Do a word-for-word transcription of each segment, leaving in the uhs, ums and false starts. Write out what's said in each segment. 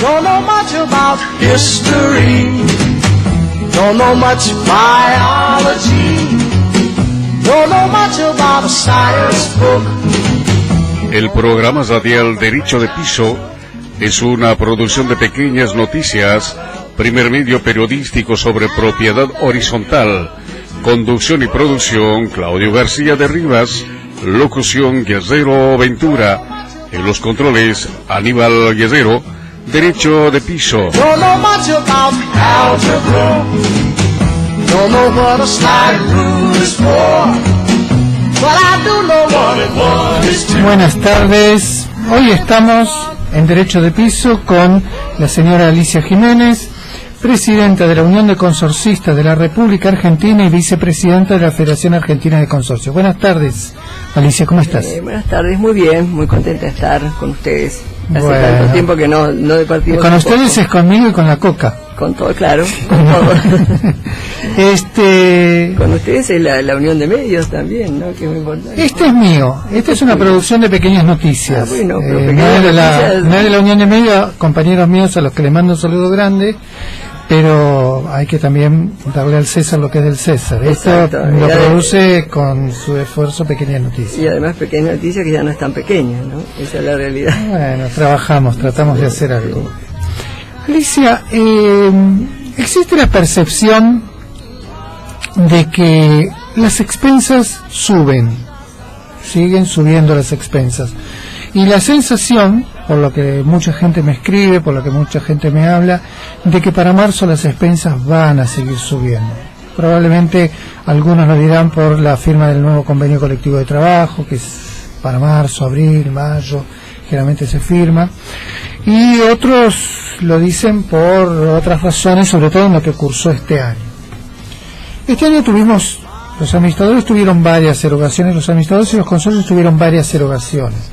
Don't know much about history. Don't know much biology. Don't know much about a science book. El programa radial Derecho de Piso es una producción de Pequeñas Noticias, primer medio periodístico sobre propiedad horizontal. Conducción y producción Claudio García de Rivas. Locución Guerrero Ventura. En los controles Aníbal Guerrero. Derecho de Piso. Don't know much about algebra. Don't know what a slide rule is for. But I do know what it was. Buenas tardes. Hoy estamos en Derecho de Piso con la señora Alicia Jiménez, presidenta de la Unión de Consorcistas de la República Argentina y vicepresidenta de la Federación Argentina de Consorcios. Buenas tardes, Alicia, ¿cómo estás? Eh, buenas tardes, muy bien, muy contenta de estar con ustedes. Hace bueno, tanto tiempo que no, no departimos. Con ustedes poco. Es conmigo y con la Coca. Con todo, claro, con todo. este... Con ustedes es la, la unión de medios también, ¿no? Que es muy importante. Este es mío, esta es una producción de Pequeñas Noticias. Ah, bueno, pero eh, pequeñas no, es de la, noticias... no es de la Unión de Medios, compañeros míos a los que les mando un saludo grande. Pero hay que también darle al César lo que es del César. Exacto. Esto lo produce con su esfuerzo Pequeñas Noticias. Y además Pequeñas Noticias que ya no es tan pequeña, ¿no? Esa es la realidad. Bueno, trabajamos, tratamos de hacer algo. Alicia, eh, existe la percepción de que las expensas suben, siguen subiendo las expensas. Y la sensación, por lo que mucha gente me escribe, por lo que mucha gente me habla, de que para marzo las expensas van a seguir subiendo. Probablemente algunos lo dirán por la firma del nuevo convenio colectivo de trabajo, que es para marzo, abril, mayo, generalmente se firma. Y otros lo dicen por otras razones, sobre todo en lo que cursó este año. Este año tuvimos, los administradores tuvieron varias erogaciones, los administradores y los consorcios tuvieron varias erogaciones.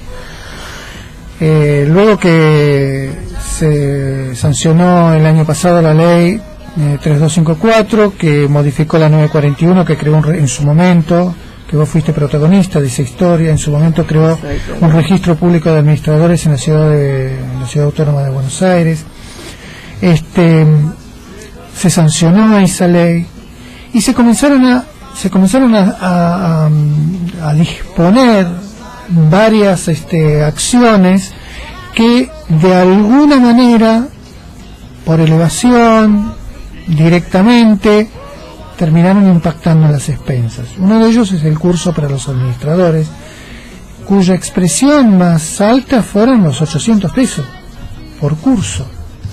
Eh, luego que se sancionó el año pasado la ley eh, tres dos cinco cuatro, que modificó la nueve cuarenta y uno, que creó un re en su momento, que vos fuiste protagonista de esa historia, en su momento creó un registro público de administradores en la ciudad de en la ciudad autónoma de Buenos Aires. Este, se sancionó esa ley y se comenzaron a se comenzaron a, a, a, a disponer varias este, acciones que de alguna manera, por elevación, directamente, terminaron impactando en las expensas. Uno de ellos es el curso para los administradores, cuya expresión más alta fueron los ochocientos pesos por curso.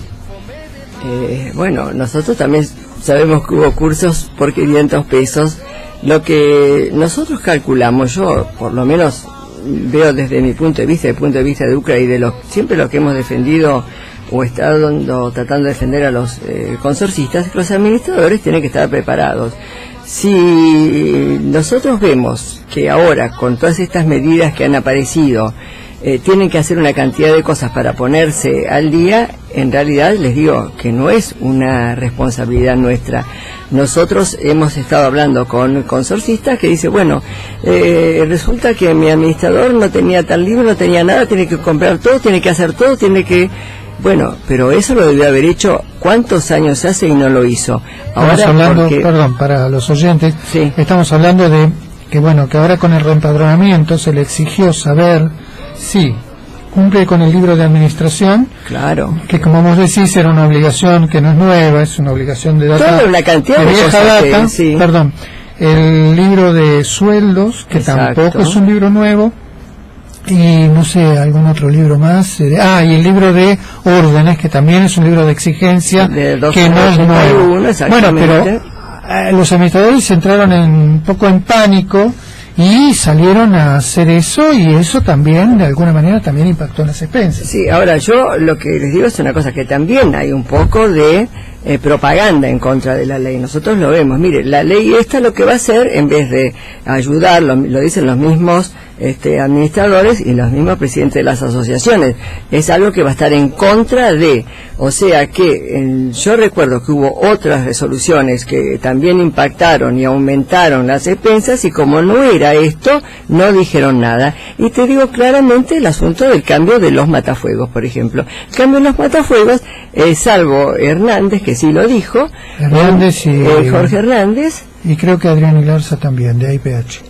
Eh, bueno, nosotros también sabemos que hubo cursos por quinientos pesos. Lo que nosotros calculamos, yo por lo menos veo desde mi punto de vista, desde el punto de vista de U C R A y de lo, siempre lo que hemos defendido o estado tratando de defender a los eh, consorcistas, los administradores tienen que estar preparados. Si nosotros vemos que ahora con todas estas medidas que han aparecido eh, tienen que hacer una cantidad de cosas para ponerse al día, en realidad les digo que no es una responsabilidad nuestra. Nosotros hemos estado hablando con consorcistas que dice, bueno, eh, resulta que mi administrador no tenía tal libro, no tenía nada, tiene que comprar todo, tiene que hacer todo, tiene que... Bueno, pero eso lo debió haber hecho cuántos años hace y no lo hizo. Ahora, estamos hablando, porque... perdón, para los oyentes, sí. Estamos hablando de que, bueno, que ahora con el reempadronamiento se le exigió saber si cumple con el libro de administración, claro, que como vos decís era una obligación que no es nueva, es una obligación de data, toda una cantidad de, de vieja cosas data, que, sí. Perdón, el libro de sueldos, que Exacto. tampoco es un libro nuevo, y no sé, algún otro libro más, eh, ah, y el libro de órdenes, que también es un libro de exigencia, de que no es nuevo. Bueno, pero eh, los administradores entraron en, un poco en pánico, y salieron a hacer eso, y eso también, de alguna manera, también impactó en las expensas. Sí, ahora yo lo que les digo es una cosa, que también hay un poco de eh, propaganda en contra de la ley. Nosotros lo vemos. Mire, la ley esta lo que va a hacer, en vez de ayudar, lo, lo dicen los mismos este, administradores y los mismos presidentes de las asociaciones, es algo que va a estar en contra de, o sea que eh, yo recuerdo que hubo otras resoluciones que también impactaron y aumentaron las expensas, y como no era esto, no dijeron nada. Y te digo claramente el asunto del cambio de los matafuegos, por ejemplo. El cambio de los matafuegos, eh, salvo Hernández, que sí lo dijo, Hernández y eh, Jorge Hernández, y creo que Adrián Ilarza también, de I P H.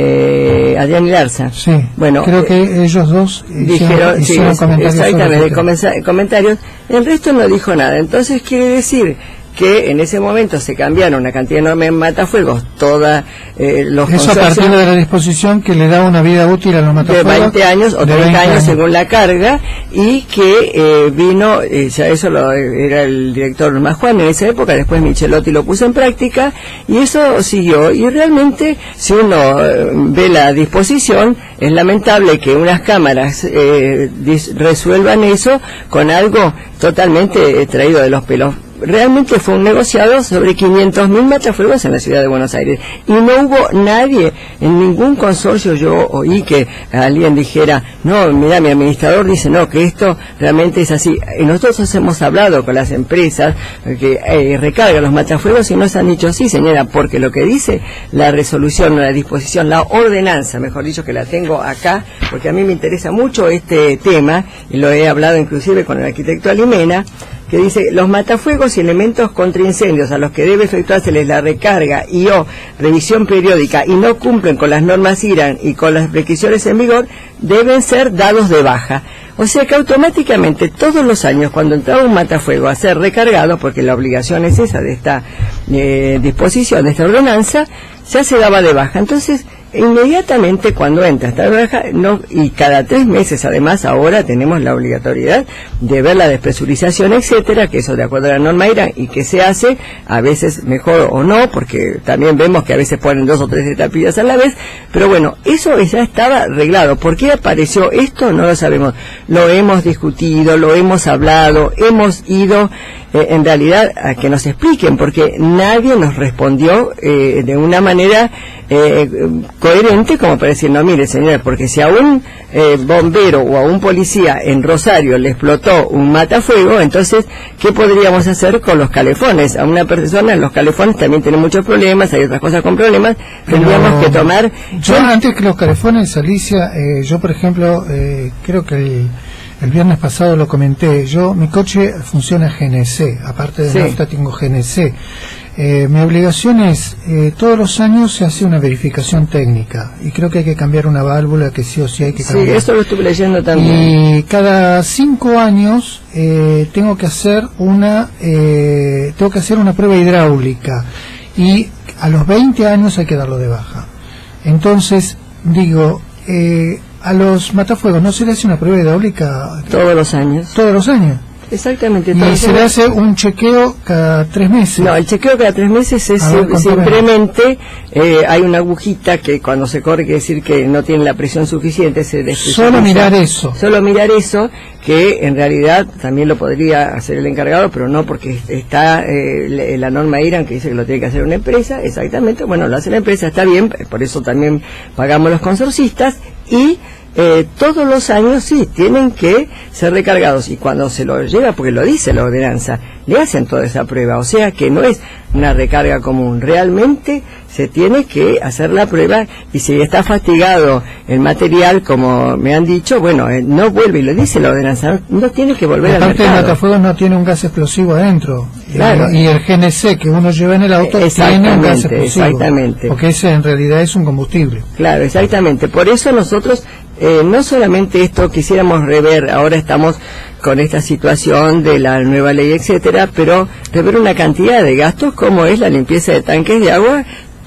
Eh, Adrián Ilarza. Sí, bueno, creo que eh, ellos dos dijeron, hicieron, hicieron sí, comentarios. exactamente, comenta comentarios. El resto no dijo nada. Entonces quiere decir que en ese momento se cambiaron una cantidad enorme de matafuegos, toda eh, los Eso a partir de la disposición que le da una vida útil a los matafuegos de veinte años o treinta años según la carga, y que eh, vino, eh, ya eso lo, era el director Majuan en esa época, después Michelotti lo puso en práctica y eso siguió. Y realmente, si uno eh, ve la disposición, es lamentable que unas cámaras eh, resuelvan eso con algo totalmente eh, traído de los pelos. Realmente fue un negociado sobre quinientos mil matafuegos en la ciudad de Buenos Aires y no hubo nadie en ningún consorcio. Yo oí que alguien dijera, no, mira, mi administrador dice no, que esto realmente es así. Y nosotros hemos hablado con las empresas que eh, recargan los matafuegos y nos han dicho sí, señora, porque lo que dice la resolución, la disposición, la ordenanza, mejor dicho, que la tengo acá, porque a mí me interesa mucho este tema y lo he hablado inclusive con el arquitecto Alimena, que dice, los matafuegos y elementos contra incendios a los que debe efectuárseles la recarga y o revisión periódica y no cumplen con las normas I R A N y con las prescripciones en vigor, deben ser dados de baja. O sea que automáticamente todos los años cuando entraba un matafuego a ser recargado, porque la obligación es esa de esta eh, disposición, de esta ordenanza, ya se daba de baja. Entonces, inmediatamente cuando entra esta baja, no, y cada tres meses además ahora tenemos la obligatoriedad de ver la despresurización, etcétera, que eso de acuerdo a la norma I R A N y que se hace a veces mejor o no, porque también vemos que a veces ponen dos o tres etapillas a la vez, pero bueno, eso ya estaba arreglado. ¿Por qué apareció esto? No lo sabemos. Lo hemos discutido, lo hemos hablado, hemos ido eh, en realidad a que nos expliquen, porque nadie nos respondió eh, de una manera eh, coherente como para decir, no, mire señora, porque si a un eh, bombero o a un policía en Rosario le explotó un matafuego, entonces, ¿qué podríamos hacer con los calefones? A una persona, los calefones también tienen muchos problemas, hay otras cosas con problemas, tendríamos Pero, que tomar... Yo ¿sí? Antes que los calefones, Alicia, eh, yo por ejemplo, eh, creo que el, el viernes pasado lo comenté, yo, mi coche funciona G N C, aparte de sí. nafta tengo G N C. Eh, mi obligación es, eh, todos los años se hace una verificación técnica y creo que hay que cambiar una válvula que sí o sí hay que cambiar. Sí, eso lo estuve leyendo también. Y cada cinco años eh, tengo que hacer una eh, tengo que hacer una prueba hidráulica y a los veinte años hay que darlo de baja. Entonces, digo, eh, a los matafuegos no se le hace una prueba hidráulica todos los años. Todos los años. Exactamente. Y se le hace un chequeo cada tres meses. No, el chequeo cada tres meses es ver, simplemente eh, hay una agujita que cuando se corre quiere decir que no tiene la presión suficiente. Se Solo mirar eso. Solo mirar eso, que en realidad también lo podría hacer el encargado, pero no porque está eh, la norma I R A N que dice que lo tiene que hacer una empresa. Exactamente, bueno, lo hace la empresa, está bien, por eso también pagamos los consorcistas y... Eh, todos los años sí, tienen que ser recargados y cuando se lo lleva, porque lo dice la ordenanza, le hacen toda esa prueba, o sea que no es una recarga común, realmente se tiene que hacer la prueba y si está fastigado el material, como me han dicho, bueno, eh, no vuelve, y lo dice la ordenanza, no, no tiene que volver al mercado. Aparte el matafuegos no tiene un gas explosivo adentro, claro. y, y el G N C que uno lleva en el auto tiene un gas explosivo, exactamente. porque ese en realidad es un combustible. Claro, exactamente, por eso nosotros Eh, no solamente esto quisiéramos rever, ahora estamos con esta situación de la nueva ley, etcétera, pero rever una cantidad de gastos como es la limpieza de tanques de agua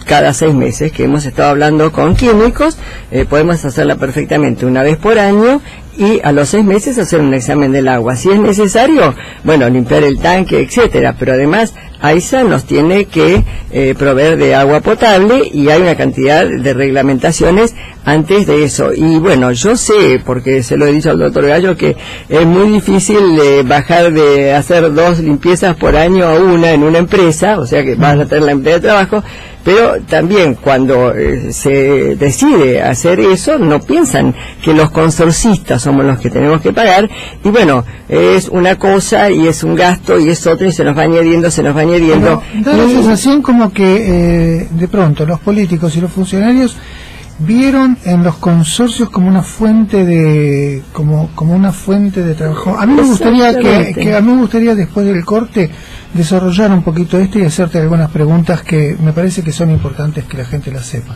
cada seis meses, que hemos estado hablando con químicos, eh, podemos hacerla perfectamente una vez por año y a los seis meses hacer un examen del agua. Si es necesario, bueno, limpiar el tanque, etcétera, pero además AISA nos tiene que eh, proveer de agua potable y hay una cantidad de reglamentaciones antes de eso. Y bueno, yo sé, porque se lo he dicho al doctor Gallo, que es muy difícil eh, bajar de hacer dos limpiezas por año a una en una empresa, o sea que van a tener la empresa de trabajo, pero también cuando eh, se decide hacer eso, no piensan que los consorcistas somos los que tenemos que pagar, y bueno, es una cosa y es un gasto y es otro y se nos va añadiendo, se nos va añadiendo. Pero da la y... sensación como que eh, de pronto los políticos y los funcionarios vieron en los consorcios como una fuente de como como una fuente de trabajo. A mí me gustaría que, que a mí me gustaría después del corte desarrollar un poquito esto y hacerte algunas preguntas que me parece que son importantes que la gente las sepa.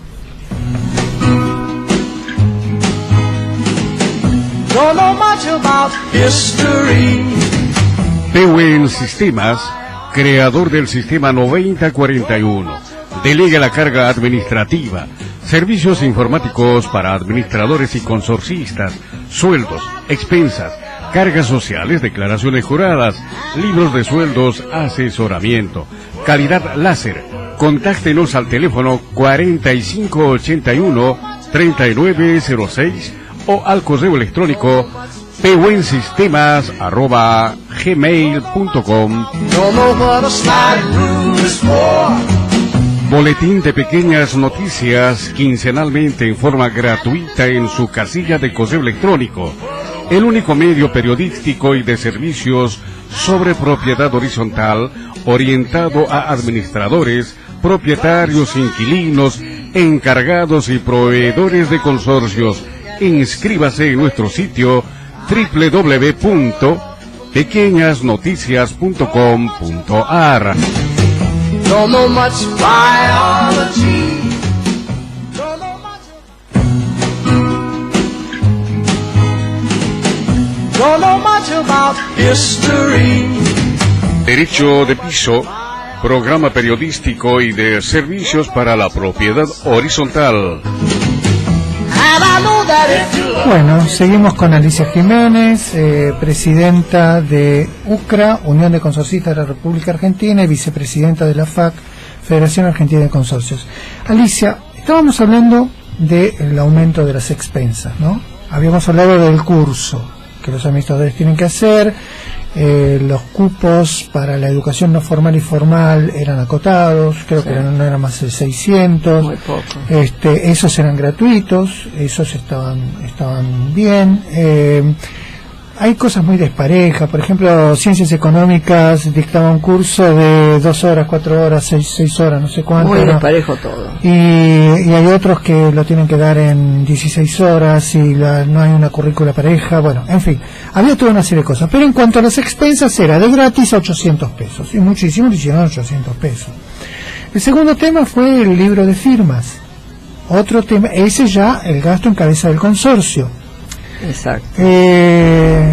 Don't know much about history. Pewen Sistemas, creador del sistema noventa cuarenta y uno, delega la carga administrativa, servicios informáticos para administradores y consorcistas, sueldos, expensas, cargas sociales, declaraciones juradas, libros de sueldos, asesoramiento, calidad láser. Contáctenos al teléfono cuarenta y cinco ochenta y uno treinta y nueve cero seis o al correo electrónico pewensistemas arroba gmail punto com. Don't know what a sliding rule is for. Boletín de pequeñas noticias quincenalmente en forma gratuita en su casilla de correo electrónico. El único medio periodístico y de servicios sobre propiedad horizontal orientado a administradores, propietarios, inquilinos, encargados y proveedores de consorcios. Inscríbase en nuestro sitio doble u doble u doble u punto pequeñas noticias punto com punto a r. Don't know much biology. Don't know much. Don't know much about history. Derecho de piso, programa periodístico y de servicios para la propiedad horizontal. And I know that if you love Bueno, seguimos con Alicia Jiménez, eh, presidenta de U C R A, Unión de Consorcistas de la República Argentina, y vicepresidenta de la F A C, Federación Argentina de Consorcios. Alicia, estábamos hablando del aumento de las expensas, ¿no? Habíamos hablado del curso que los administradores tienen que hacer, eh, los cupos para la educación no formal y formal eran acotados, creo Sí. que eran, no eran más de seiscientos. Muy poco. Este, esos eran gratuitos, esos estaban estaban bien. Eh, hay cosas muy desparejas, por ejemplo, Ciencias Económicas dictaba un curso de dos horas, cuatro horas, seis, seis horas, no sé cuánto. Muy ¿no? desparejo todo. Y, y hay otros que lo tienen que dar en dieciséis horas y la, no hay una currícula pareja, bueno, en fin, había toda una serie de cosas. Pero en cuanto a las expensas era de gratis a ochocientos pesos, y muchísimos hicieron ochocientos pesos. El segundo tema fue el libro de firmas. Otro tema, ese ya el gasto en cabeza del consorcio. Exacto. Eh,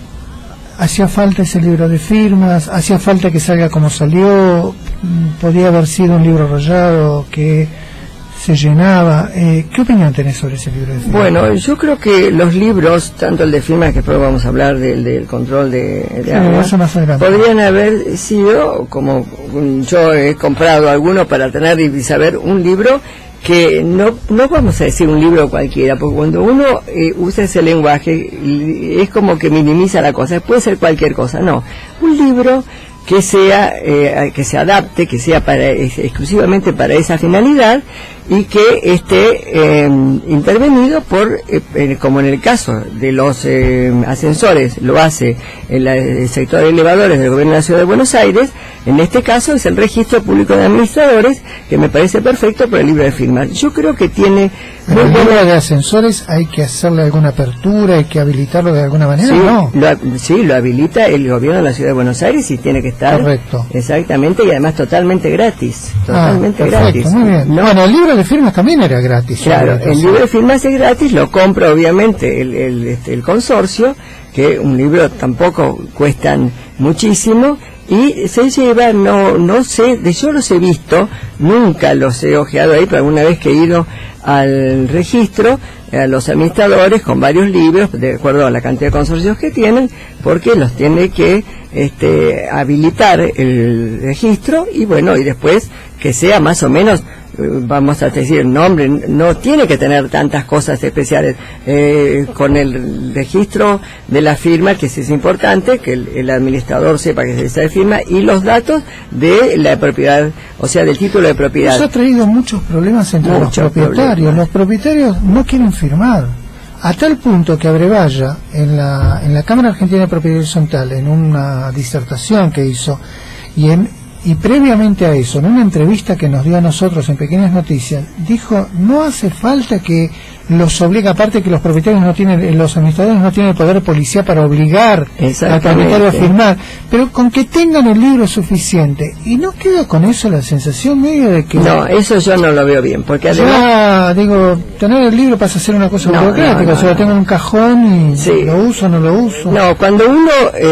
hacía falta ese libro de firmas, hacía falta que salga como salió, mm, podía haber sido un libro rayado que se llenaba. Eh, ¿Qué opinión tenés sobre ese libro de firmas? Bueno, yo creo que los libros, tanto el de firmas, que después vamos a hablar del, del control de, de Sí, agua, eso más adelante. podrían haber sido, como mm, yo he comprado alguno para tener y saber, un libro que no no vamos a decir un libro cualquiera, porque cuando uno eh, usa ese lenguaje es como que minimiza la cosa, puede ser cualquier cosa, no, un libro que sea eh, que se adapte, que sea para es, exclusivamente para esa finalidad y que esté eh, intervenido por, eh, eh, como en el caso de los eh, ascensores, lo hace el, el sector de elevadores del Gobierno de la Ciudad de Buenos Aires. En este caso es el Registro Público de Administradores, que me parece perfecto por el libro de firmas. Yo creo que tiene Pero muy el buena... libro de ascensores hay que hacerle alguna apertura, hay que habilitarlo de alguna manera, Sí, ¿no? lo, sí, lo habilita el Gobierno de la Ciudad de Buenos Aires y tiene que estar... Correcto. Exactamente, y además totalmente gratis. Totalmente ah, perfecto, gratis. muy bien. No, Bueno, el libro de firmas también era gratis. claro, obviamente, el sí. libro de firmas es gratis, lo compra obviamente el, el, este, el consorcio, que un libro tampoco cuestan muchísimo, y se lleva, no no sé, de yo los he visto, nunca los he ojeado ahí, pero alguna vez que he ido al registro, a los administradores con varios libros, de acuerdo a la cantidad de consorcios que tienen, porque los tiene que este, habilitar el registro, y bueno, y después que sea más o menos, vamos a decir, el nombre no tiene que tener tantas cosas especiales, eh, con el registro de la firma, que sí es importante, que el, el administrador sepa que se sabe firma, y los datos de la propiedad, o sea, del título de propiedad. Eso ha traído muchos problemas entre muchos los propietarios. Problemas. Los propietarios no quieren firmar, a tal punto que Abrevaya, en la, en la Cámara Argentina de Propiedad Horizontal, en una disertación que hizo, y en Y previamente a eso, en una entrevista que nos dio a nosotros en Pequeñas Noticias, dijo, no hace falta que los obligue, aparte que los propietarios no tienen, los administradores no tienen el poder policial para obligar al propietario a firmar, pero con que tengan el libro suficiente. Y no queda con eso la sensación medio de que... No, eso yo no lo veo bien, porque además... Ya, digo, tener el libro pasa a ser una cosa no, burocrática, no, no, o sea, lo tengo en un cajón y sí. lo uso o no lo uso. No, cuando uno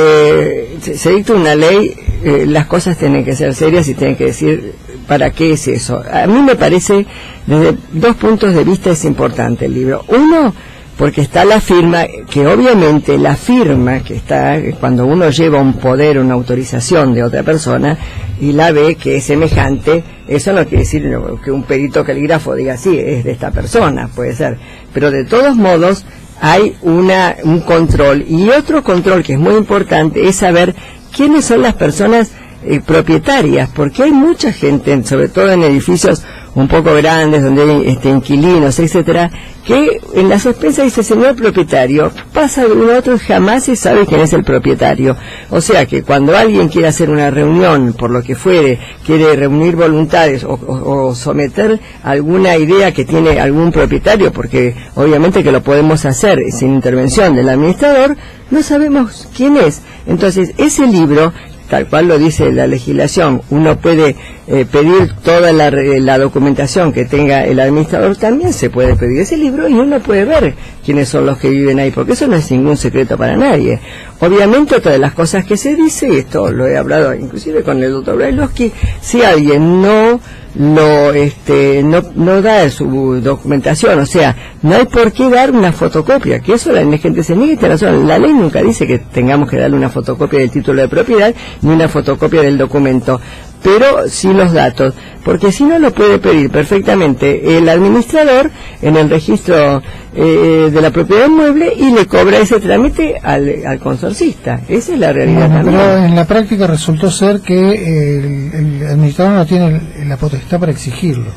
eh, se, se dicta una ley, eh, las cosas tienen que ser serias y tienen que decir para qué es eso. A mí me parece, desde dos puntos de vista es importante el libro. Uno, porque está la firma, que obviamente la firma que está, cuando uno lleva un poder, una autorización de otra persona, y la ve que es semejante, eso no quiere decir que un perito calígrafo diga, sí, es de esta persona, puede ser. Pero de todos modos, hay una un control. Y otro control que es muy importante es saber quiénes son las personas Eh, propietarias, porque hay mucha gente, sobre todo en edificios un poco grandes, donde hay este, inquilinos, etcétera, que en las expensas dice señor propietario, pasa de uno a otro y jamás se sabe quién es el propietario. O sea que cuando alguien quiere hacer una reunión, por lo que fuere, quiere reunir voluntades o, o, o someter alguna idea que tiene algún propietario, porque obviamente que lo podemos hacer sin intervención del administrador, no sabemos quién es. Entonces ese libro, tal cual lo dice la legislación, uno puede eh, pedir toda la, la documentación que tenga el administrador, también se puede pedir ese libro y uno puede ver quiénes son los que viven ahí, porque eso no es ningún secreto para nadie. Obviamente otra de las cosas que se dice, y esto lo he hablado inclusive con el doctor Brailovsky, si alguien no lo este no no da su documentación, o sea, no hay por qué dar una fotocopia, que eso la gente se niega y tiene razón. La ley nunca dice que tengamos que darle una fotocopia del título de propiedad ni una fotocopia del documento, pero sí los datos, porque si no lo puede pedir perfectamente el administrador en el registro eh, de la propiedad inmueble y le cobra ese trámite al, al consorcista. Esa es la realidad. Bueno, también. Pero en la práctica resultó ser que el, el administrador no tiene la potestad para exigirlo.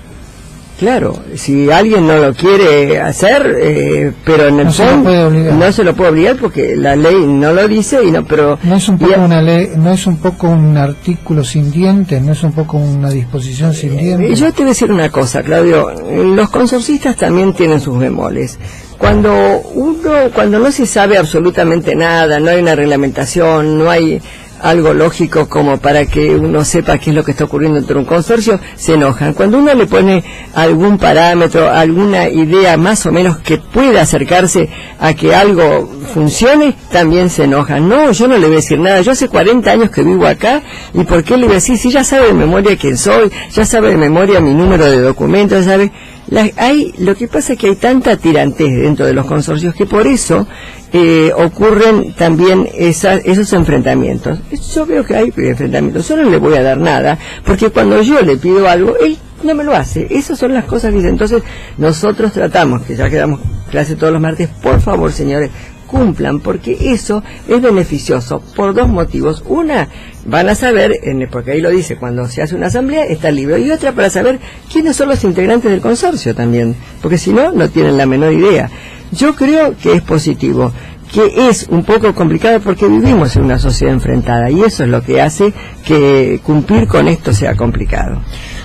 Claro, si alguien no lo quiere hacer, eh, pero en el no fondo se no se lo puede obligar porque la ley no lo dice y no, pero no es un poco a, una ley, no es un poco un artículo sin dientes, no es un poco una disposición sin dientes. Eh, yo te voy a decir una cosa, Claudio, los consorcistas también tienen sus bemoles. Cuando uno, cuando no se sabe absolutamente nada, no hay una reglamentación, no hay algo lógico como para que uno sepa qué es lo que está ocurriendo entre un consorcio, se enojan. Cuando uno le pone algún parámetro, alguna idea más o menos que pueda acercarse a que algo funcione, también se enojan. No, yo no le voy a decir nada, yo hace cuarenta años que vivo acá, ¿y por qué le voy a decir? Si ya sabe de memoria quién soy, ya sabe de memoria mi número de documento, ya sabe... La, hay, lo que pasa es que hay tanta tirantez dentro de los consorcios que por eso eh, ocurren también esa, esos enfrentamientos. Yo veo que hay enfrentamientos, yo no le voy a dar nada, porque cuando yo le pido algo, él no me lo hace. Esas son las cosas que dice. Entonces nosotros tratamos, que ya que damos clase todos los martes, por favor señores, cumplan, porque eso es beneficioso por dos motivos. Una, van a saber, en, porque ahí lo dice, cuando se hace una asamblea está el libro, y otra para saber quiénes son los integrantes del consorcio también, porque si no, no tienen la menor idea. Yo creo que es positivo, que es un poco complicado porque vivimos en una sociedad enfrentada, y eso es lo que hace que cumplir con esto sea complicado.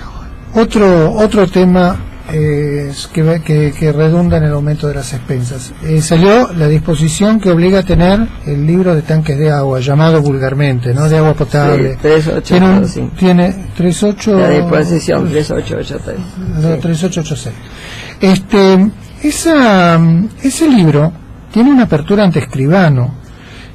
Otro, otro tema Eh, que, que, que redunda en el aumento de las expensas. Eh, salió la disposición que obliga a tener el libro de tanques de agua, llamado vulgarmente, ¿no? De agua potable. Sí, tres ocho, tiene, un, sí. tiene tres ocho... La disposición tres ocho ocho seis. Sí. tres ocho ocho seis. Este, esa, ese libro tiene una apertura ante escribano.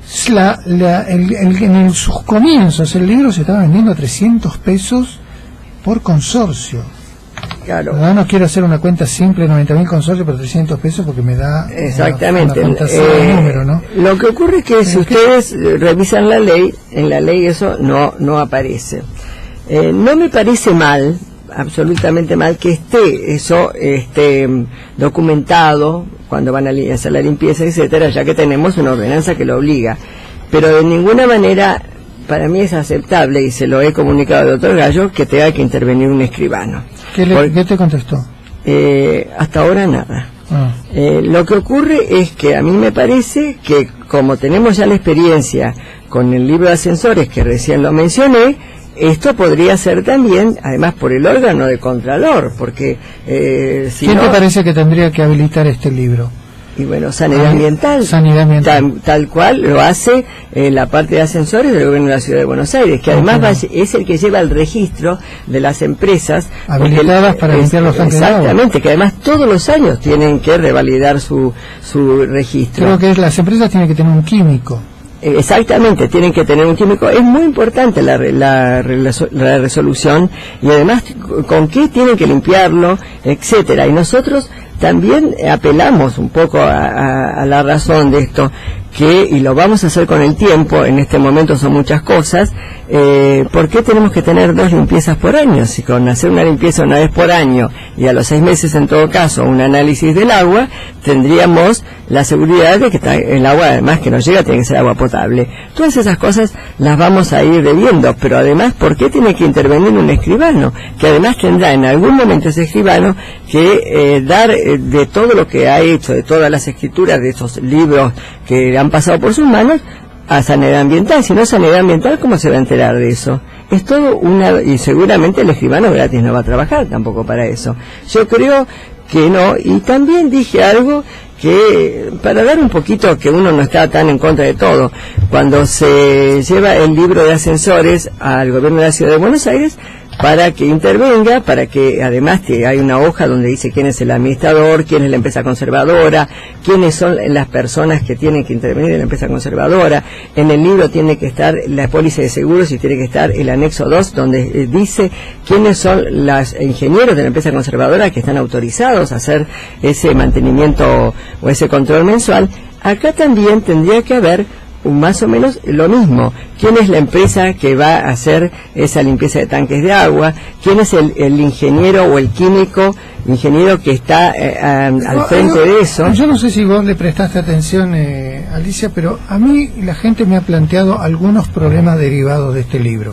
La, la, el, el, en sus comienzos el libro se estaba vendiendo a trescientos pesos por consorcio. Claro. No, no quiero hacer una cuenta simple, noventa mil consorcios por trescientos pesos porque me da exactamente una, una fantasía eh, de número, ¿no? Lo que ocurre es que ¿En si qué? ustedes revisan la ley, en la ley eso no, no aparece. Eh, no me parece mal, absolutamente mal, que esté eso esté documentado cuando van a hacer la limpieza, etcétera, ya que tenemos una ordenanza que lo obliga. Pero de ninguna manera para mí es aceptable, y se lo he comunicado al doctor Gallo, que tenga que intervenir un escribano. ¿Qué, le, Por, ¿qué te contestó? Eh, hasta ahora nada. Ah. Eh, lo que ocurre es que a mí me parece que, como tenemos ya la experiencia con el libro de ascensores que recién lo mencioné, esto podría ser también, además, por el órgano de Contralor, porque eh, si ¿Quién no, te parece que tendría que habilitar este libro? y bueno, sanidad Ah, ambiental, sanidad ambiental. Tal, tal cual lo hace eh, la parte de ascensores del gobierno de la Ciudad de Buenos Aires, que además va, es el que lleva el registro de las empresas habilitadas para es, limpiar los tanques de agua. Exactamente, que además todos los años tienen que revalidar su, su registro. Creo que las empresas tienen que tener un químico. Exactamente, tienen que tener un químico. Es muy importante la, la, la resolución, y además con qué tienen que limpiarlo, etcétera. Y nosotros también apelamos un poco a, a, a la razón de esto, que, y lo vamos a hacer con el tiempo, en este momento son muchas cosas, eh, ¿por qué tenemos que tener dos limpiezas por año? Si con hacer una limpieza una vez por año y a los seis meses en todo caso un análisis del agua, tendríamos la seguridad de que el agua además que nos llega tiene que ser agua potable. Todas esas cosas las vamos a ir debiendo, pero además, ¿por qué tiene que intervenir un escribano? Que además tendrá en algún momento ese escribano que eh, dar eh, de todo lo que ha hecho, de todas las escrituras de esos libros que han pasado por sus manos, a sanidad ambiental. Si no es sanidad ambiental, ¿cómo se va a enterar de eso? Es todo una... y seguramente el escribano gratis no va a trabajar tampoco para eso. Yo creo que no. Y también dije algo que, para dar un poquito, que uno no está tan en contra de todo, cuando se lleva el libro de ascensores al gobierno de la Ciudad de Buenos Aires para que intervenga, para que además que hay una hoja donde dice quién es el administrador, quién es la empresa conservadora, quiénes son las personas que tienen que intervenir en la empresa conservadora. En el libro tiene que estar la póliza de seguros y tiene que estar el anexo dos, donde eh, dice quiénes son los ingenieros de la empresa conservadora que están autorizados a hacer ese mantenimiento o ese control mensual. Acá también tendría que haber más o menos lo mismo. ¿Quién es la empresa que va a hacer esa limpieza de tanques de agua? ¿Quién es el, el ingeniero o el químico, ingeniero que está eh, a, al frente yo, de eso? Yo no sé si vos le prestaste atención, eh, Alicia, pero a mí la gente me ha planteado algunos problemas derivados de este libro.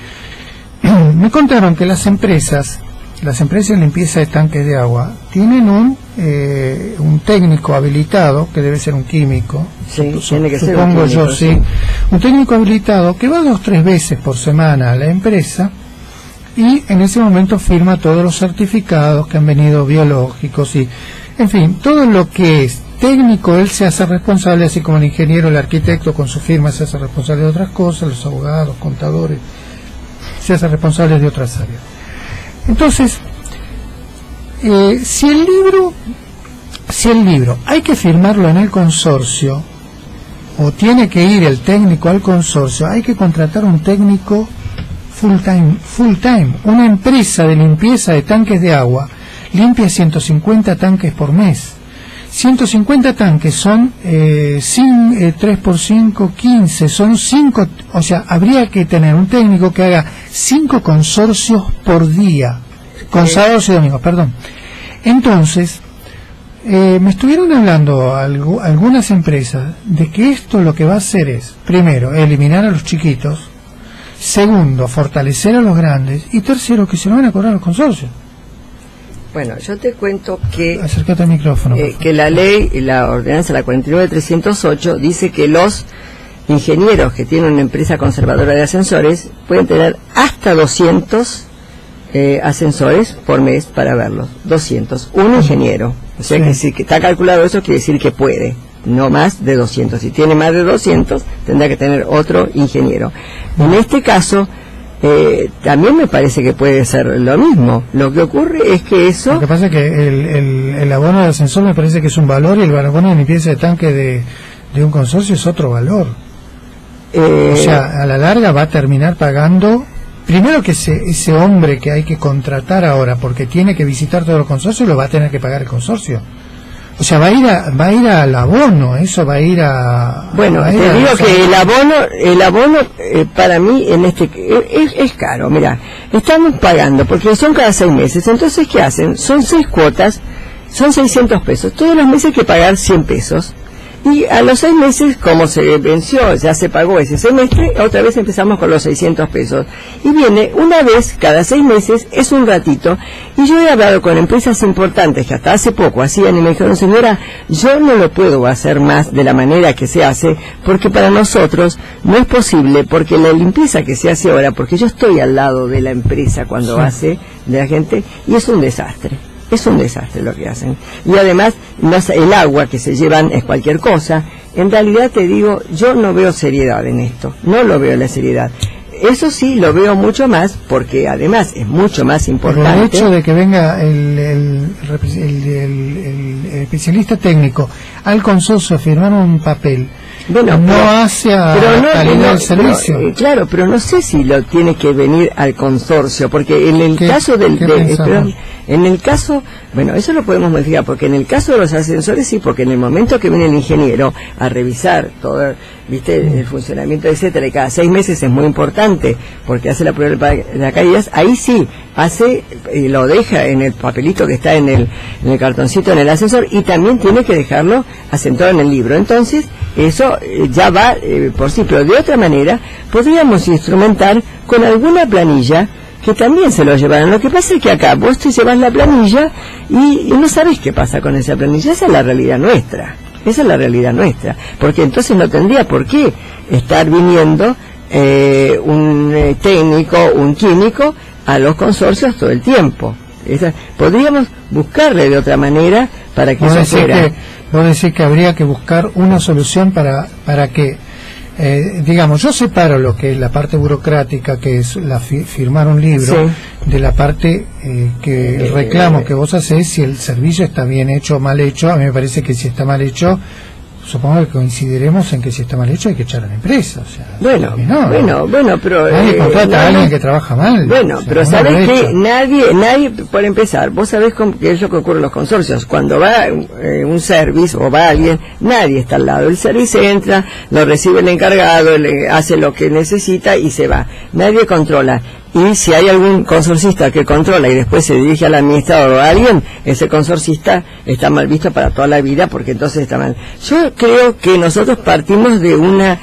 Me contaron que las empresas, las empresas de limpieza de tanques de agua, tienen un, eh, un técnico habilitado, que debe ser un químico, sí, su, tiene que supongo ser un químico, yo, sí. sí, un técnico habilitado que va dos tres veces por semana a la empresa y en ese momento firma todos los certificados que han venido biológicos y, en fin, todo lo que es técnico él se hace responsable, así como el ingeniero, el arquitecto con su firma se hace responsable de otras cosas, los abogados, contadores, se hace responsable de otras áreas. Entonces, eh, si el libro, si el libro hay que firmarlo en el consorcio, o tiene que ir el técnico al consorcio, hay que contratar un técnico full time, full time. Una empresa de limpieza de tanques de agua limpia ciento cincuenta tanques por mes. ciento cincuenta tanques son eh, sin, eh, tres por cinco, quince, son cinco, o sea, habría que tener un técnico que haga cinco consorcios por día, con sábados y domingos, perdón. Entonces, eh, me estuvieron hablando algo, algunas empresas de que esto lo que va a hacer es, primero, eliminar a los chiquitos, segundo, fortalecer a los grandes, y tercero, que se lo van a cobrar los consorcios. Bueno, yo te cuento que Acércate al micrófono, eh, que la ley, la ordenanza, la cuarenta y nueve trescientos ocho, dice que los ingenieros que tienen una empresa conservadora de ascensores pueden tener hasta doscientos eh, ascensores por mes para verlos. doscientos. Un ingeniero. O sea, sí, que si que está calculado eso, quiere decir que puede. No más de doscientos. Si tiene más de doscientos, tendrá que tener otro ingeniero. En este caso, Eh, también me parece que puede ser lo mismo. Lo que ocurre es que eso... Lo que pasa es que el, el, el abono de ascensor me parece que es un valor y el abono de limpieza de tanque de, de un consorcio es otro valor. Eh, o sea, a la larga va a terminar pagando, primero que ese, ese hombre que hay que contratar ahora, porque tiene que visitar todos los consorcios, lo va a tener que pagar el consorcio. O sea, va a ir a, va a ir al abono, eso va a ir a... Bueno, a te a digo los que el abono, el abono eh, para mí en este es, es caro, mira, estamos pagando, porque son cada seis meses, entonces ¿qué hacen? Son seis cuotas, son seiscientos pesos, todos los meses hay que pagar cien pesos. Y a los seis meses, como se venció, ya se pagó ese semestre, otra vez empezamos con los seiscientos pesos. Y viene una vez cada seis meses, es un ratito. Y yo he hablado con empresas importantes que hasta hace poco hacían y me dijeron, señora, yo no lo puedo hacer más de la manera que se hace, porque para nosotros no es posible, porque la limpieza que se hace ahora, porque yo estoy al lado de la empresa cuando sí. hace de la gente, y es un desastre. Es un desastre lo que hacen. Y además, no, el agua que se llevan es cualquier cosa. En realidad te digo, yo no veo seriedad en esto. No lo veo la seriedad. Eso sí, lo veo mucho más, porque además es mucho más importante. Por el hecho de que venga el, el, el, el, el, el especialista técnico al consorcio a firmar un papel, bueno, no pero, hace a pero no, calidad no, del servicio. Pero, eh, claro, pero no sé si lo tiene que venir al consorcio, porque en el ¿Qué, caso del... ¿qué De, pero, en el caso, bueno, eso lo podemos modificar, porque en el caso de los ascensores sí, porque en el momento que viene el ingeniero a revisar todo, viste, el funcionamiento, etcétera, y cada seis meses es muy importante, porque hace la prueba de las caídas, ahí sí, hace, y lo deja en el papelito que está en el, en el cartoncito en el ascensor, y también tiene que dejarlo asentado en el libro. Entonces, eso eh, ya va eh, por sí, pero de otra manera, podríamos instrumentar con alguna planilla que también se lo llevaran. Lo que pasa es que acá vos te llevas la planilla y, y no sabés qué pasa con esa planilla. Esa es la realidad nuestra. Esa es la realidad nuestra. Porque entonces no tendría por qué estar viniendo eh, un eh, técnico, un químico a los consorcios todo el tiempo. Esa, podríamos buscarle de otra manera para que eso fuera. Vos decís que habría que buscar una solución para, para que Eh, digamos, yo separo lo que es la parte burocrática, que es la fi firmar un libro, sí. de la parte eh, que el reclamo que vos hacés, si el servicio está bien hecho o mal hecho. A mí me parece que si está mal hecho, supongo que coincidiremos en que si está mal hecho hay que echar a la empresa. O sea, bueno, no, bueno, no. bueno, pero... Nadie eh, contrata no, a alguien no. que trabaja mal. Bueno, o sea, pero sabés que nadie, nadie, por empezar, vos sabés con, que es lo que ocurre en los consorcios. Cuando va eh, un service o va alguien, nadie está al lado. El service entra, lo recibe el encargado, le hace lo que necesita y se va. Nadie controla. Y si hay algún consorcista que controla y después se dirige al administrador o a alguien, ese consorcista está mal visto para toda la vida, porque entonces está mal. Yo creo que nosotros partimos de una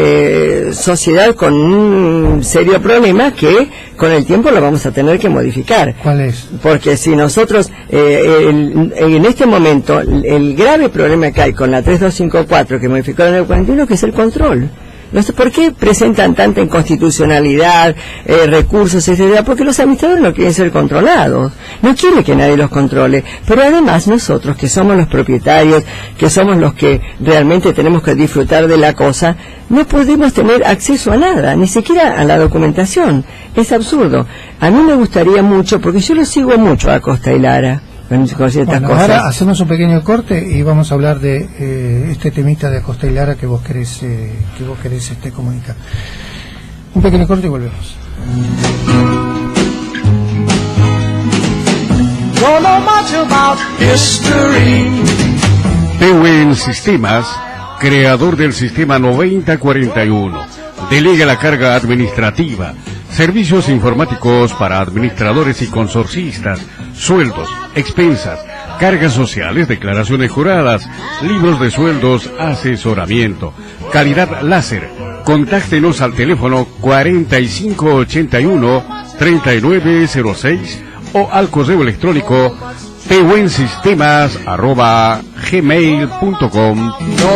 eh, sociedad con un serio problema que con el tiempo lo vamos a tener que modificar. ¿Cuál es? Porque si nosotros, eh, el, en este momento, el, el grave problema que hay con la tres dos cinco cuatro que modificó en el cuarenta y uno, que es el control. No sé por qué presentan tanta inconstitucionalidad, eh, recursos, etcétera, porque los administradores no quieren ser controlados, no quieren que nadie los controle, pero además nosotros, que somos los propietarios, que somos los que realmente tenemos que disfrutar de la cosa, no podemos tener acceso a nada, ni siquiera a la documentación. Es absurdo. A mí me gustaría mucho, porque yo lo sigo mucho a Costa y Lara, con ciertas bueno, cosas. Ahora hacemos un pequeño corte y vamos a hablar de eh, este temita de Acosta y Lara que vos querés eh, que vos querés este, comunicar. Un pequeño corte y volvemos. Tewen Sistemas, creador del sistema noventa cuarenta y uno, delega la carga administrativa, servicios informáticos para administradores y consorcistas, sueldos, expensas, cargas sociales, declaraciones juradas, libros de sueldos, asesoramiento, calidad láser. Contáctenos al teléfono cuarenta y cinco ochenta y uno treinta y nueve cero seis o al correo electrónico tewensistemas arroba gmail punto com.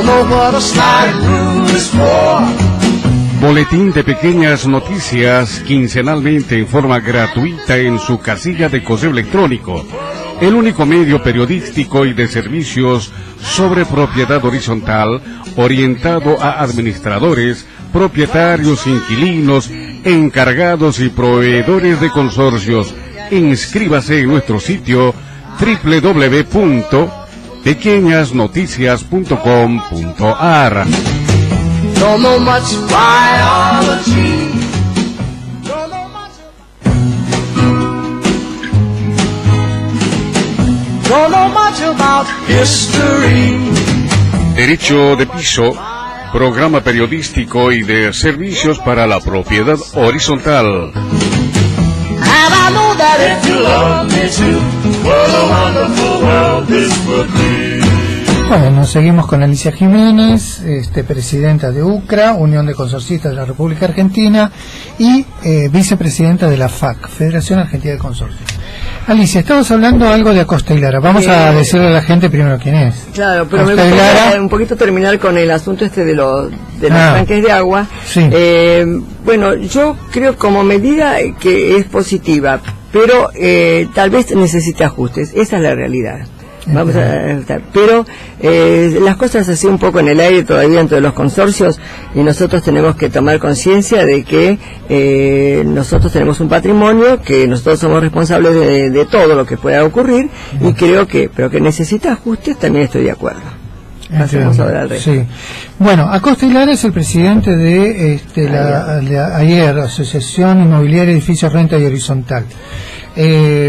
Boletín de pequeñas noticias quincenalmente en forma gratuita en su casilla de correo electrónico. El único medio periodístico y de servicios sobre propiedad horizontal orientado a administradores, propietarios, inquilinos, encargados y proveedores de consorcios. Inscríbase en nuestro sitio doble u doble u doble u punto pequeñas noticias punto com punto a r. don't know much biology, don't know much, don't know much about history. Derecho de Piso, programa periodístico y de servicios para la propiedad horizontal. And I know that if you love me too, what a wonderful world this would be. Bueno, seguimos con Alicia Jiménez, este, presidenta de U C R A, Unión de Consorcistas de la República Argentina, y eh, vicepresidenta de la F A C, Federación Argentina de Consorcios. Alicia, estamos hablando algo de Acosta y Lara. Vamos eh, a decirle a la gente primero quién es. Claro, pero Acosta me gustaría Lara... un poquito terminar con el asunto este de los de los ah, tanques de agua. Sí. Eh, bueno, yo creo como medida que es positiva, pero eh, tal vez necesite ajustes. Esa es la realidad. Vamos a estar, pero eh, las cosas así un poco en el aire todavía dentro de los consorcios, y nosotros tenemos que tomar conciencia de que eh, nosotros tenemos un patrimonio, que nosotros somos responsables de, de todo lo que pueda ocurrir, y creo que, pero que necesita ajustes, también estoy de acuerdo. Pasemos ahora al resto. Sí. Bueno, Acosta y Lara es el presidente de este, la, la AYER, Asociación Inmobiliaria Edificios Renta y Horizontal. Eh,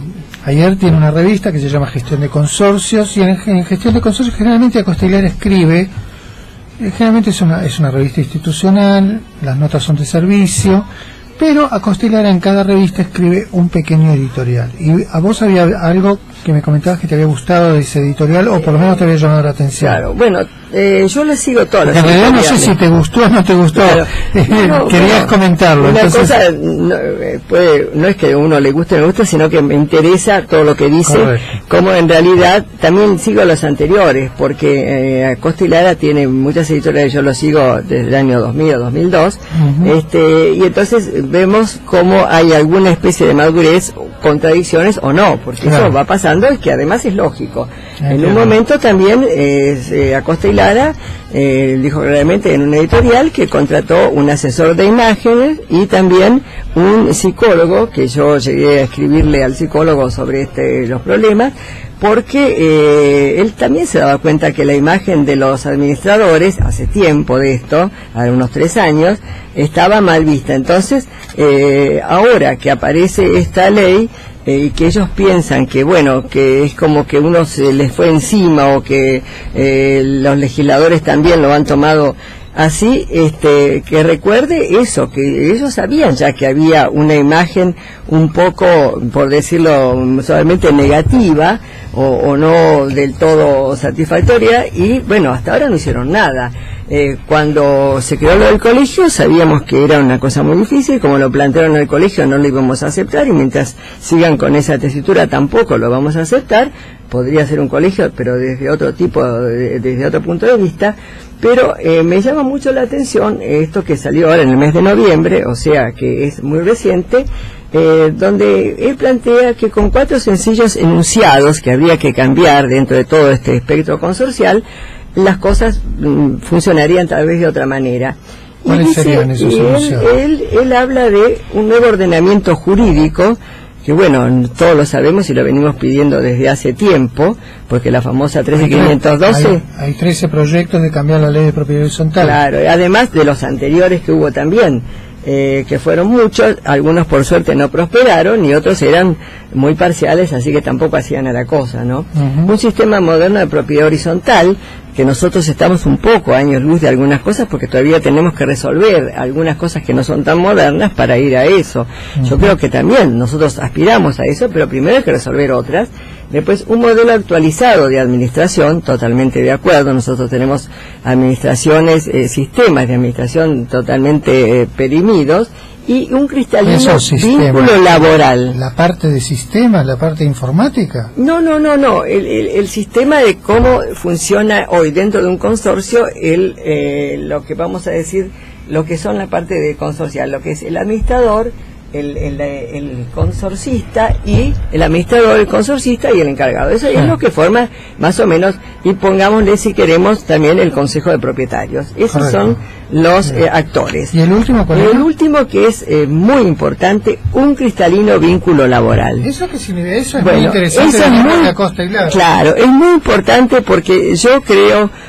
AYER tiene una revista que se llama Gestión de Consorcios, y en, en Gestión de Consorcios generalmente Acosta y Lara escribe, eh, generalmente es una, es una revista institucional, las notas son de servicio, pero Acosta y Lara en cada revista escribe un pequeño editorial. Y a vos había algo que me comentabas que te había gustado de ese editorial, o por lo menos te había llamado la atención. Claro, bueno, eh, yo le sigo todas las en realidad no sé si te gustó o no te gustó, claro. No, querías no, comentarlo. Una entonces... cosa, no, puede, no es que a uno le guste o no le guste, sino que me interesa todo lo que dice, correcto, como en realidad también sigo a los anteriores, porque eh, Acosta y Lara tiene muchas editoriales, yo lo sigo desde el año dos mil o dos mil dos, uh-huh. este, y entonces vemos cómo hay alguna especie de madurez, contradicciones o no, porque claro, eso va pasando, es que además es lógico. Ah, en un claro. momento también eh, eh, Acosta y Lara eh, dijo claramente en un editorial que contrató un asesor de imágenes y también un psicólogo, que yo llegué a escribirle al psicólogo sobre este, los problemas, porque eh, él también se daba cuenta que la imagen de los administradores, hace tiempo de esto, hace unos tres años, estaba mal vista. Entonces, eh, ahora que aparece esta ley, y eh, que ellos piensan que, bueno, que es como que uno se les fue encima, o que eh, los legisladores también lo han tomado así, este, que recuerde eso, que ellos sabían ya que había una imagen un poco, por decirlo solamente negativa, o, o no del todo satisfactoria, y bueno, hasta ahora no hicieron nada. Eh, cuando se creó lo del colegio sabíamos que era una cosa muy difícil, como lo plantearon en el colegio no lo íbamos a aceptar, y mientras sigan con esa tesitura tampoco lo vamos a aceptar. Podría ser un colegio pero desde otro tipo, de, desde otro punto de vista, pero eh, me llama mucho la atención esto que salió ahora en el mes de noviembre, o sea que es muy reciente, eh, donde él plantea que con cuatro sencillos enunciados que habría que cambiar dentro de todo este espectro consorcial, las cosas mm, funcionarían tal vez de otra manera. ¿Cuáles serían esos enunciados? Él, él, él habla de un nuevo ordenamiento jurídico, que bueno, todos lo sabemos y lo venimos pidiendo desde hace tiempo, porque la famosa trece mil quinientos doce... Hay, hay trece proyectos de cambiar la ley de propiedad horizontal. Claro, además de los anteriores que hubo también, eh, que fueron muchos, algunos por suerte no prosperaron y otros eran muy parciales, así que tampoco hacían a la cosa, ¿no? Uh-huh. Un sistema moderno de propiedad horizontal, que nosotros estamos un poco a años luz de algunas cosas, porque todavía tenemos que resolver algunas cosas que no son tan modernas para ir a eso. Uh-huh. Yo creo que también nosotros aspiramos a eso, pero primero hay que resolver otras. Después, un modelo actualizado de administración, totalmente de acuerdo. Nosotros tenemos administraciones, eh, sistemas de administración totalmente eh, perimidos, y un cristalino vínculo laboral. ¿La parte de sistemas, la parte informática? No, no, no, no. El, el, el sistema de cómo funciona hoy dentro de un consorcio, el, eh, lo que vamos a decir, lo que son la parte de consorcial, lo que es el administrador, el, el, el consorcista y el administrador, el consorcista y el encargado. Eso es lo que forma más o menos, y pongámosle si queremos también el consejo de propietarios. Esos Correcto. Son los eh, actores. ¿Y el último cuál es? El último, que es eh, muy importante, un cristalino vínculo laboral. Eso que significa, eso es bueno, muy interesante. Eso es muy, Acosta y Lara. Claro, es muy importante, porque yo creo,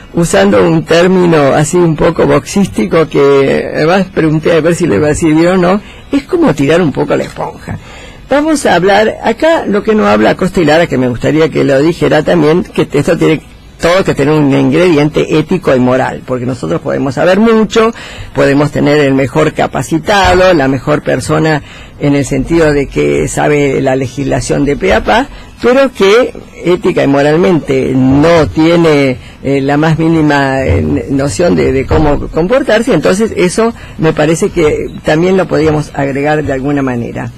usando un término así un poco boxístico que además pregunté a ver si le va a decir bien o no, es como tirar un poco la esponja. Vamos a hablar, acá lo que no habla Acosta y Lara, que me gustaría que lo dijera también, que esto tiene todo que tener un ingrediente ético y moral, porque nosotros podemos saber mucho, podemos tener el mejor capacitado, la mejor persona en el sentido de que sabe la legislación de pe a pa, pero que ética y moralmente no tiene eh, la más mínima eh, noción de, de cómo comportarse, entonces eso me parece que también lo podríamos agregar de alguna manera.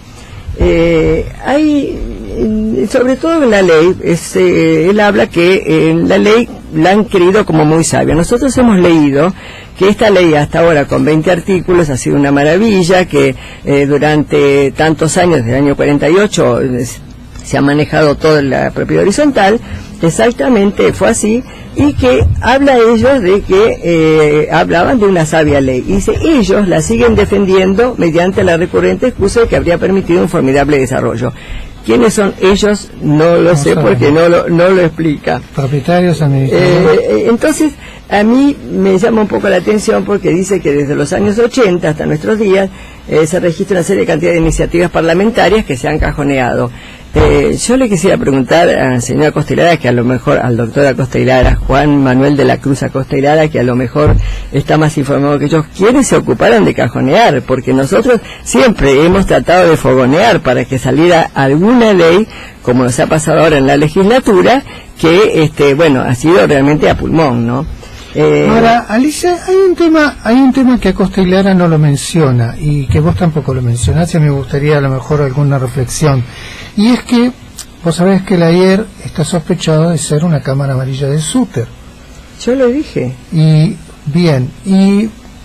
Eh, hay, sobre todo en la ley, es, eh, él habla que en la ley la han creído como muy sabia. Nosotros hemos leído que esta ley hasta ahora con veinte artículos ha sido una maravilla, que eh, durante tantos años, desde el año cuarenta y ocho, es, se ha manejado toda la propiedad horizontal, exactamente fue así, y que habla ellos de que eh, hablaban de una sabia ley, y dice, ellos la siguen defendiendo mediante la recurrente excusa de que habría permitido un formidable desarrollo. ¿Quiénes son ellos? No lo no sé saben. Porque no lo, no lo explica. Propietarios, administradores. Eh, entonces, a mí me llama un poco la atención porque dice que desde los años ochenta hasta nuestros días eh, se registra una serie de cantidad de iniciativas parlamentarias que se han cajoneado. Eh, yo le quisiera preguntar al señor Acosta y Lara, que a lo mejor, al doctor Acosta y Lara, Juan Manuel de la Cruz Acosta y Lara, que a lo mejor está más informado que ellos, ¿quiénes se ocuparan de cajonear? Porque nosotros siempre hemos tratado de fogonear para que saliera alguna ley, como nos ha pasado ahora en la legislatura, que, este, bueno, ha sido realmente a pulmón, ¿no? Eh, Ahora, Alicia, hay un tema, hay un tema que Acosta y Lara no lo menciona y que vos tampoco lo mencionás, y me gustaría a lo mejor alguna reflexión. Y es que vos sabés que el ayer está sospechado de ser una cámara amarilla de Suter. Yo lo dije. Y bien, ¿y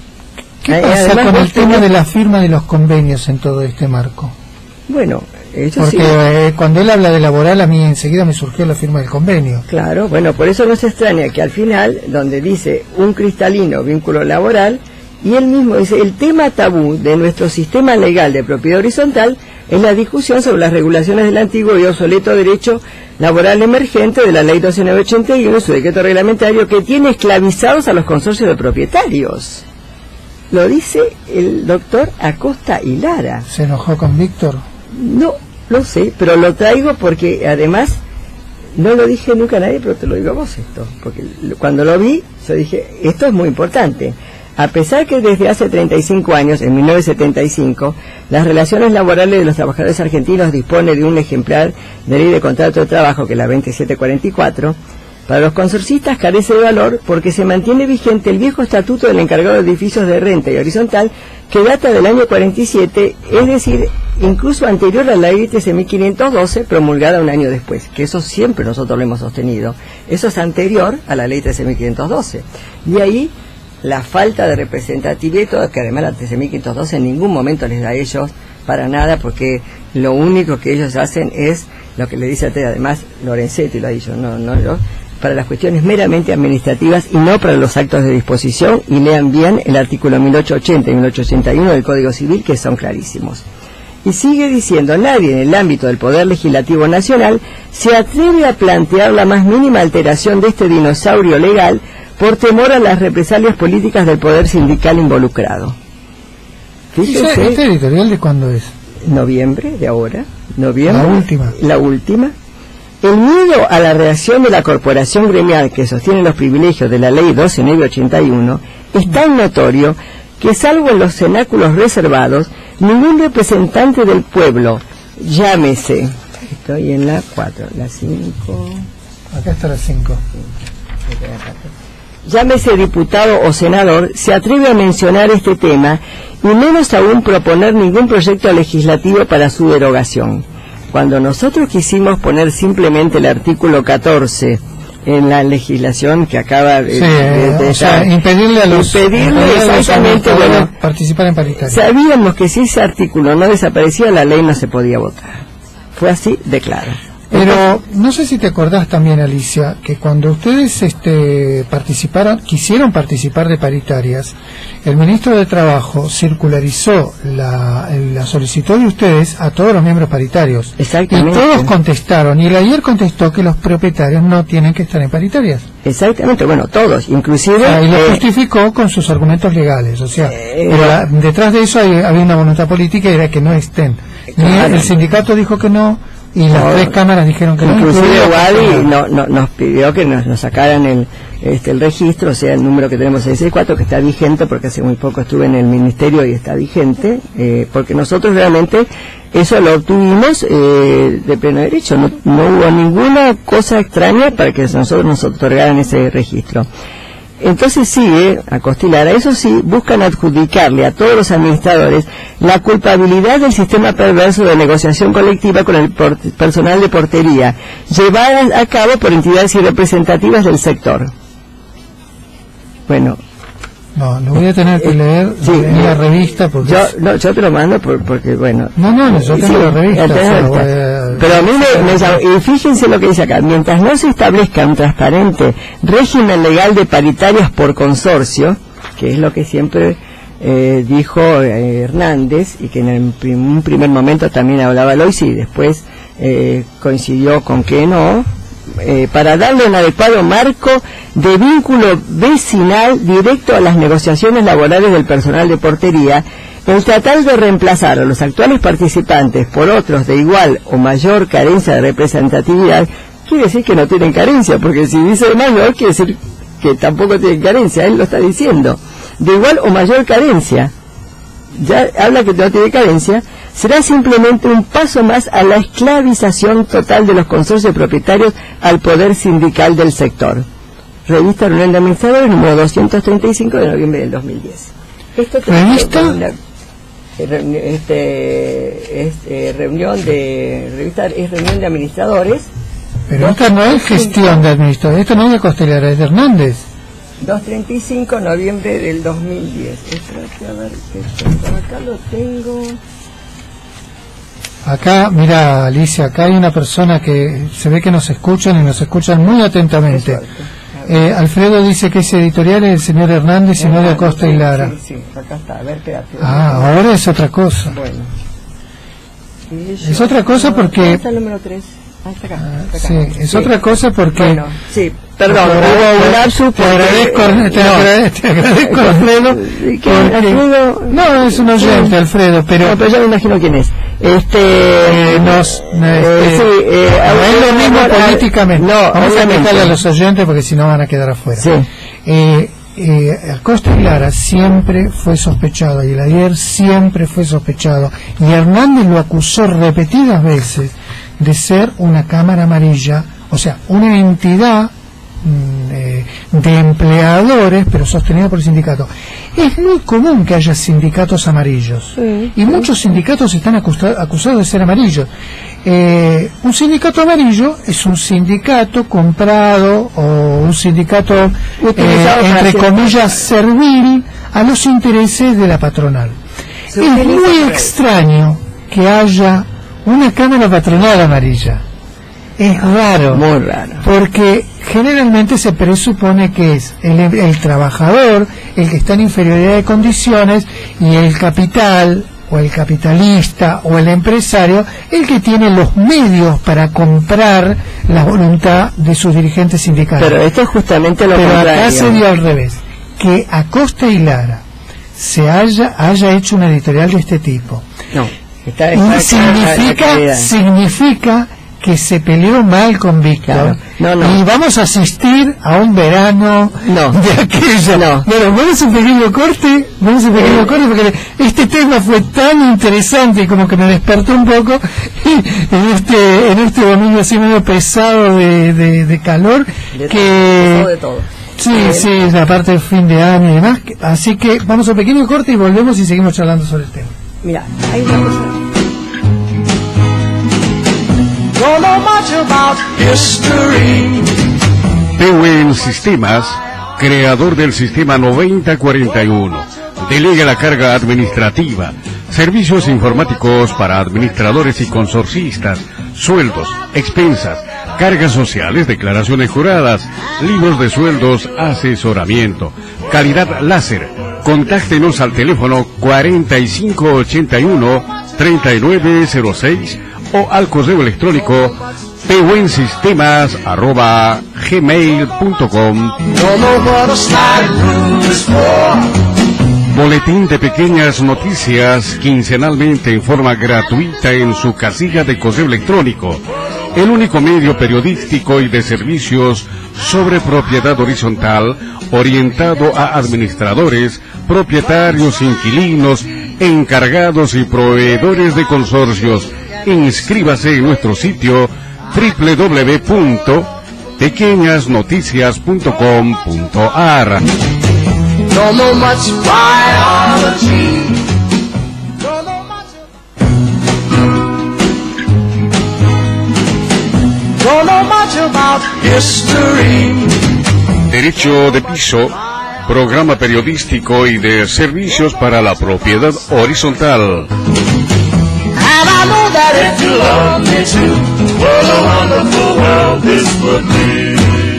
qué Ay, pasa con el tema tenés... de la firma de los convenios en todo este marco? Bueno, eso porque sí. eh, cuando él habla de laboral, a mí enseguida me surgió la firma del convenio. Claro, bueno, por eso no se extraña que al final, donde dice un cristalino vínculo laboral, y él mismo dice, el tema tabú de nuestro sistema legal de propiedad horizontal es la discusión sobre las regulaciones del antiguo y obsoleto derecho laboral emergente de la ley doce mil novecientos ochenta y uno, su decreto reglamentario, que tiene esclavizados a los consorcios de propietarios. Lo dice el doctor Acosta y Lara. ¿Se enojó con Víctor? No, lo sé, pero lo traigo porque además no lo dije nunca a nadie, pero te lo digo a vos esto, porque cuando lo vi, yo dije, esto es muy importante. A pesar que desde hace treinta y cinco años, en mil novecientos setenta y cinco, las relaciones laborales de los trabajadores argentinos dispone de un ejemplar de ley de contrato de trabajo, que es la veintisiete cuarenta y cuatro, para los consorcistas carece de valor porque se mantiene vigente el viejo estatuto del encargado de edificios de renta y horizontal, que data del año cuarenta y siete, es decir, incluso anterior a la ley trece mil quinientos doce, promulgada un año después, que eso siempre nosotros lo hemos sostenido. Eso es anterior a la ley trece mil quinientos doce. De ahí la falta de representatividad, que además la trece mil quinientos doce en ningún momento les da a ellos para nada, porque lo único que ellos hacen es lo que le dice a usted, además Lorenzetti lo ha dicho, no, no, yo, para las cuestiones meramente administrativas y no para los actos de disposición, y lean bien el artículo mil ochocientos ochenta y mil ochocientos ochenta y uno del Código Civil, que son clarísimos. Y sigue diciendo, nadie en el ámbito del Poder Legislativo Nacional se atreve a plantear la más mínima alteración de este dinosaurio legal por temor a las represalias políticas del poder sindical involucrado. Fíjese, ¿este editorial de cuándo es? Noviembre, de ahora. Noviembre. La última. La última. El miedo a la reacción de la corporación gremial que sostiene los privilegios de la ley doce mil novecientos ochenta y uno es tan notorio que, salvo en los cenáculos reservados, ningún representante del pueblo, llámese, estoy en la cuatro, la cinco, acá está la cinco, llámese diputado o senador, se atreve a mencionar este tema y menos aún proponer ningún proyecto legislativo para su derogación. Cuando nosotros quisimos poner simplemente el artículo catorce en la legislación que acaba de, sí, de, de o sea, impedirle a los impedirle exactamente, bueno, participar en paritaria. Sabíamos que si ese artículo no desaparecía, la ley no se podía votar. Fue así de claro. Pero no sé si te acordás también, Alicia, que cuando ustedes este, participaron, quisieron participar de paritarias, el ministro de Trabajo circularizó la, la solicitud de ustedes a todos los miembros paritarios. Exactamente. Y todos contestaron, y el ayer contestó que los propietarios no tienen que estar en paritarias. Exactamente, bueno, todos, inclusive... O sea, y lo eh, justificó con sus argumentos legales, o sea, eh, pero la, detrás de eso hay, había una voluntad política y era que no estén. Claro. Ni el sindicato dijo que no, y las No, tres cámaras dijeron que no. inclusive incluido Wadi que no, no, nos pidió que nos, nos sacaran el este el registro, o sea, el número que tenemos seiscientos sesenta y cuatro, que está vigente, porque hace muy poco estuve en el ministerio y está vigente, eh, porque nosotros realmente eso lo obtuvimos eh, de pleno derecho, no, no hubo ninguna cosa extraña para que nosotros nos otorgaran ese registro. Entonces sigue, a Costilara, eso sí, buscan adjudicarle a todos los administradores la culpabilidad del sistema perverso de negociación colectiva con el personal de portería, llevada a cabo por entidades irrepresentativas del sector. Bueno, No, lo voy a tener que leer sí, en la eh, revista porque... yo, no, yo te lo mando por, porque, bueno... No, no, yo tengo sí, la revista. entonces, O sea, voy a- pero a mí me, me llamó- y fíjense lo que dice acá, mientras no se establezca un transparente régimen legal de paritarias por consorcio, que es lo que siempre eh, dijo eh, Hernández, y que en el prim- un primer momento también hablaba Loisi, y después eh, coincidió con que no, eh, para darle un adecuado marco de vínculo vecinal directo a las negociaciones laborales del personal de portería, el tratar de reemplazar a los actuales participantes por otros de igual o mayor carencia de representatividad, quiere decir que no tienen carencia, porque si dice mayor, quiere decir que tampoco tienen carencia, él lo está diciendo, de igual o mayor carencia, ya habla que no tiene carencia, será simplemente un paso más a la esclavización total de los consorcios propietarios al poder sindical del sector. Revista Reunión de Administradores, número doscientos treinta y cinco de noviembre del dos mil diez. Esto ¿Revista? Una, este, este, reunión de revista es reunión de administradores. Pero esta no es gestión de administrador, esto no es de Costellera, es de Hernández. doscientos treinta y cinco de noviembre del dos mil diez. Espérate, a ver, que esto, acá lo tengo. Acá, mira, Alicia, acá hay una persona que se ve que nos escuchan y nos escuchan muy atentamente. Eh, Alfredo dice que ese editorial es el señor Hernández y no de Acosta y Lara. Sí, sí, acá está, a ver, espérate. Ah, ahora es otra cosa. Bueno. Es otra cosa porque... ¿Dónde está el número tres? Ah, está acá, está acá. Sí, es otra cosa porque... Bueno, sí, perdón, Te hubo un lapsus. Te agradezco, te agradezco, te agradezco, Alfredo. ¿Qué? porque- Alfredo? No, es un oyente, Alfredo, pero... No, pero yo me imagino quién es. Este... Eh, nos, eh, este, sí, eh, no es lo mismo ahora- políticamente. No, vamos a obviamente. explicarle a los oyentes porque si no van a quedar afuera. Sí. Eh, eh, Acosta y Lara siempre fue sospechado y el ayer siempre fue sospechado y Hernández lo acusó repetidas veces de ser una cámara amarilla, o sea, una entidad mm, eh, de empleadores pero sostenida por el sindicato. Es muy común que haya sindicatos amarillos Sí. y muchos sindicatos están acusa- acusados de ser amarillos. Eh, un sindicato amarillo es un sindicato comprado o un sindicato Utilizado eh, para entre hacer- comillas servil a los intereses de la patronal. Se Es utiliza muy para extraño que haya una cámara patronal amarilla. Es raro. Muy raro. Porque generalmente se presupone que es el, el trabajador el que está en inferioridad de condiciones y el capital o el capitalista o el empresario el que tiene los medios para comprar la voluntad de sus dirigentes sindicales. Pero esto es justamente lo Pero contrario. acá se dio al revés, que Acosta y Lara se haya, haya hecho una editorial de este tipo. No, está, Y está significa, acá, significa que se peleó mal con Víctor. Claro. No, no. Y vamos a asistir a un verano No. de aquello. No. Bueno, vamos a un pequeño corte, vamos a un pequeño corte porque este tema fue tan interesante y como que me despertó un poco en este, en este domingo así medio pesado de, de, de calor De que... todo, de todo. Sí, sí, la parte del fin de año y demás. Así que vamos a un pequeño corte y volvemos y seguimos charlando sobre el tema. Mira, hay una cosa. Don't know much about history. Tewen Sistemas, creador del sistema noventa cuarenta y uno, delega la carga administrativa, servicios informáticos para administradores y consorcistas, sueldos, expensas, cargas sociales, declaraciones juradas, libros de sueldos, asesoramiento, calidad láser. Contáctenos al teléfono cuarenta y cinco ochenta y uno treinta y nueve cero seis o al correo electrónico pehuensistemas arroba gmail punto com. Boletín de pequeñas noticias quincenalmente en forma gratuita en su casilla de correo electrónico. El único medio periodístico y de servicios sobre propiedad horizontal orientado a administradores, propietarios, inquilinos, encargados y proveedores de consorcios. Inscríbase en nuestro sitio doble u doble u doble u punto pequeñas noticias punto com punto a r. Don't know much biology. Don't know much. Don't know much about history. Derecho de piso, programa periodístico y de servicios para la propiedad horizontal. And I know that if you love me too, what a wonderful world this would be.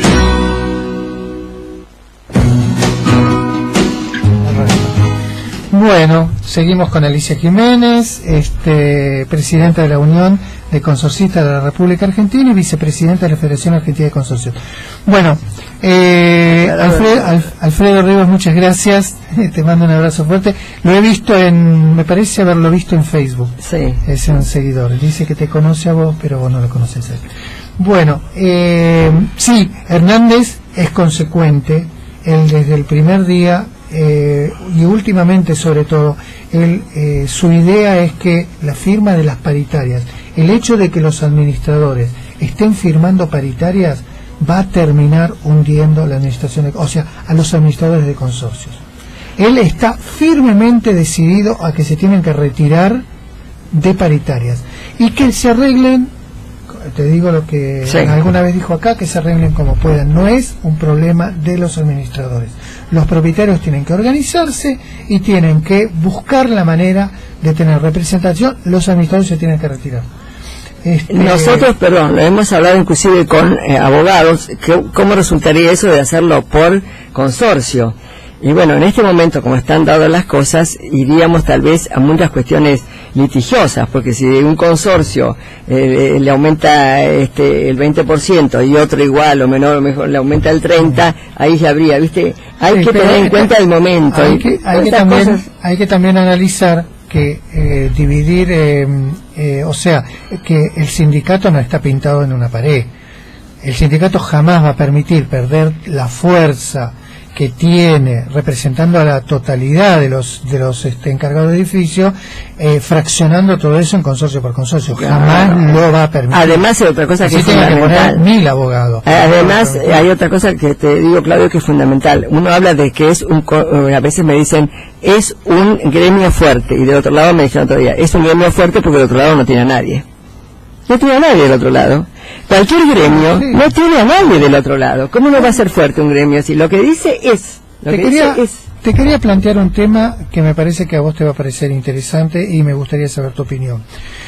Bueno, seguimos con Alicia Jiménez, este, presidenta de la Unión de Consorcistas de la República Argentina y vicepresidenta de la Federación Argentina de Consorcios. Bueno, eh, Alfredo, Alf, Alfredo Rivas, muchas gracias, te mando un abrazo fuerte. Lo he visto en, me parece haberlo visto en Facebook. Sí. Es un seguidor, dice que te conoce a vos, pero vos no lo conoces a él. Bueno, eh, sí, Hernández es consecuente, él desde el primer día... Eh, y últimamente sobre todo él, eh, su idea es que la firma de las paritarias, el hecho de que los administradores estén firmando paritarias va a terminar hundiendo la administración, o sea, a los administradores de consorcios. Él está firmemente decidido a que se tienen que retirar de paritarias y que se arreglen, te digo lo que sí. alguna vez dijo acá, que se arreglen como puedan. No es un problema de los administradores. Los propietarios tienen que organizarse y tienen que buscar la manera de tener representación. Los administradores se tienen que retirar. Este... Nosotros, perdón, lo hemos hablado inclusive con eh, abogados, que, cómo resultaría eso de hacerlo por consorcio. Y bueno, en este momento, como están dadas las cosas, iríamos tal vez a muchas cuestiones litigiosas, porque si un consorcio eh, le aumenta este, el veinte por ciento y otro igual o menor o mejor le aumenta el treinta por ciento, ahí ya habría, ¿viste? Hay sí, que tener en cuenta el momento. Hay que, hay que, también, cosas... hay que también analizar que eh, dividir, eh, eh, o sea, que el sindicato no está pintado en una pared. El sindicato jamás va a permitir perder la fuerza que tiene representando a la totalidad de los de los este, encargados de edificio, eh, fraccionando todo eso en consorcio por consorcio. Jamás claro. lo va a permitir. Además hay otra cosa que es fundamental. Que poner mil abogados. Además hay otra cosa que te digo, Claudio, que es fundamental. Uno habla de que es un, a veces me dicen, es un gremio fuerte, y del otro lado me dijeron otro día, es un gremio fuerte porque del otro lado no tiene a nadie. No tiene a nadie del otro lado. Cualquier gremio sí. no tiene a nadie del otro lado. ¿Cómo no va a ser fuerte un gremio si lo que dice es? Lo te, que quería, dice es. te quería plantear un tema que me parece que a vos te va a parecer interesante y me gustaría saber tu opinión.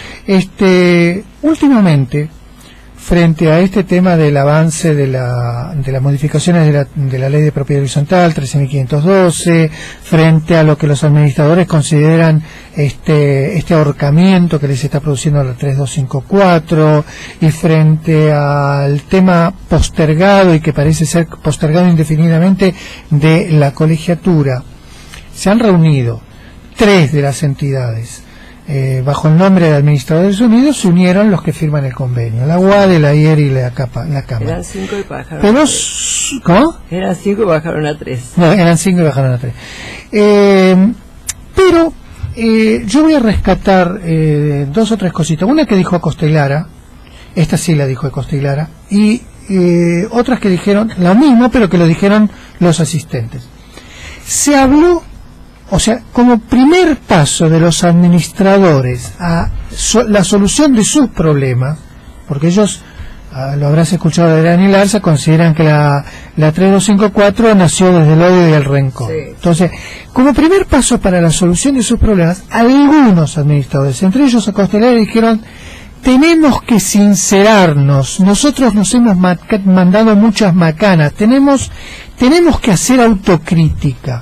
Este, últimamente, frente a este tema del avance de, la, de las modificaciones de la, de la ley de propiedad horizontal trece mil quinientos doce, frente a lo que los administradores consideran este, este ahorcamiento que les está produciendo la tres dos cinco cuatro, y frente al tema postergado y que parece ser postergado indefinidamente de la colegiatura, se han reunido tres de las entidades. Eh, bajo el nombre de Administradores Unidos se unieron los que firman el convenio, la U A D, la I E R y la, capa, la Cámara. Eran cinco y bajaron Pero, a tres. ¿Cómo? Eran cinco y bajaron a tres. No, eran cinco y bajaron a tres. Eh, pero eh, yo voy a rescatar eh, dos o tres cositas. Una que dijo Acosta y Lara, esta sí la dijo Acosta y Lara, y eh, otras que dijeron lo mismo, pero que lo dijeron los asistentes. Se habló, o sea, como primer paso de los administradores a so, la solución de sus problemas, porque ellos, ah, lo habrás escuchado de Daniel Arza, consideran que la, la tres dos cinco cuatro nació desde el odio y el rencor. Sí. Entonces, como primer paso para la solución de sus problemas, algunos administradores, entre ellos Acosta y Lara, dijeron tenemos que sincerarnos. Nosotros nos hemos mandado muchas macanas. Tenemos, tenemos que hacer autocrítica.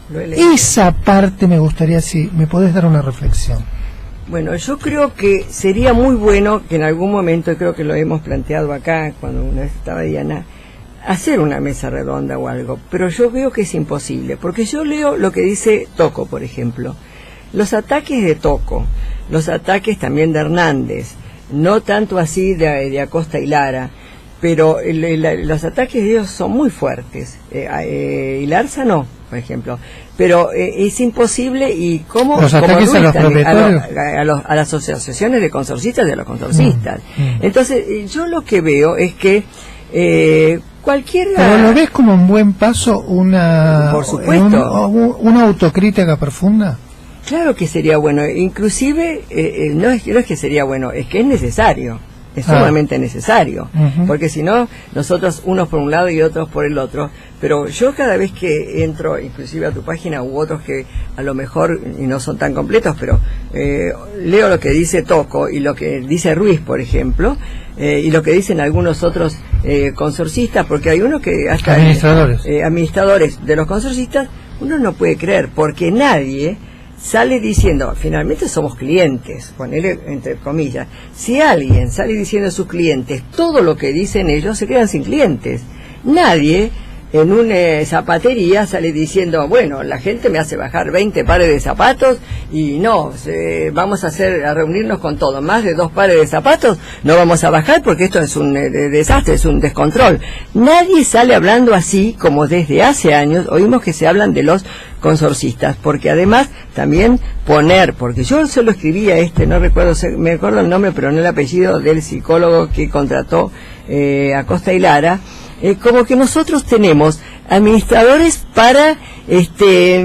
Esa parte me gustaría, si me podés dar una reflexión. Bueno, yo creo que sería muy bueno que en algún momento, y creo que lo hemos planteado acá cuando una vez estaba Diana, hacer una mesa redonda o algo, pero yo veo que es imposible, porque yo leo lo que dice Tocco, por ejemplo, los ataques de Tocco, los ataques también de Hernández, no tanto así de, de Acosta y Lara, pero el, el, los ataques de ellos son muy fuertes, eh, eh, y Larza no, por ejemplo, pero eh, es imposible. Y cómo los ataques a los propietarios, a, lo, a, los, a las asociaciones de consorcistas y a los consorcistas. Mm, mm. Entonces yo lo que veo es que eh, cualquiera... Pero lo ves como un buen paso, una, por supuesto, un, una autocrítica profunda. Claro que sería bueno, inclusive eh, eh, no, es, no es que sería bueno, es que es necesario. Es ah. sumamente necesario, uh-huh. porque si no, nosotros unos por un lado y otros por el otro, pero yo cada vez que entro, inclusive a tu página u otros que a lo mejor, y no son tan completos, pero eh, leo lo que dice Tocco y lo que dice Ruiz, por ejemplo, eh, y lo que dicen algunos otros eh, consorcistas, porque hay uno que hasta... Administradores. Eh, administradores de los consorcistas, uno no puede creer, porque nadie... sale diciendo, finalmente somos clientes, ponele entre comillas, si alguien sale diciendo a sus clientes todo lo que dicen ellos, se quedan sin clientes. Nadie en una eh, zapatería sale diciendo, bueno, la gente me hace bajar veinte pares de zapatos y no, se, vamos a hacer a reunirnos con todo, más de dos pares de zapatos no vamos a bajar porque esto es un eh, desastre, es un descontrol. Nadie sale hablando así como desde hace años oímos que se hablan de los consorcistas, porque además también poner, porque yo solo escribía este, no recuerdo, me acuerdo el nombre pero no el apellido del psicólogo que contrató eh, Acosta y Lara, eh, como que nosotros tenemos administradores para este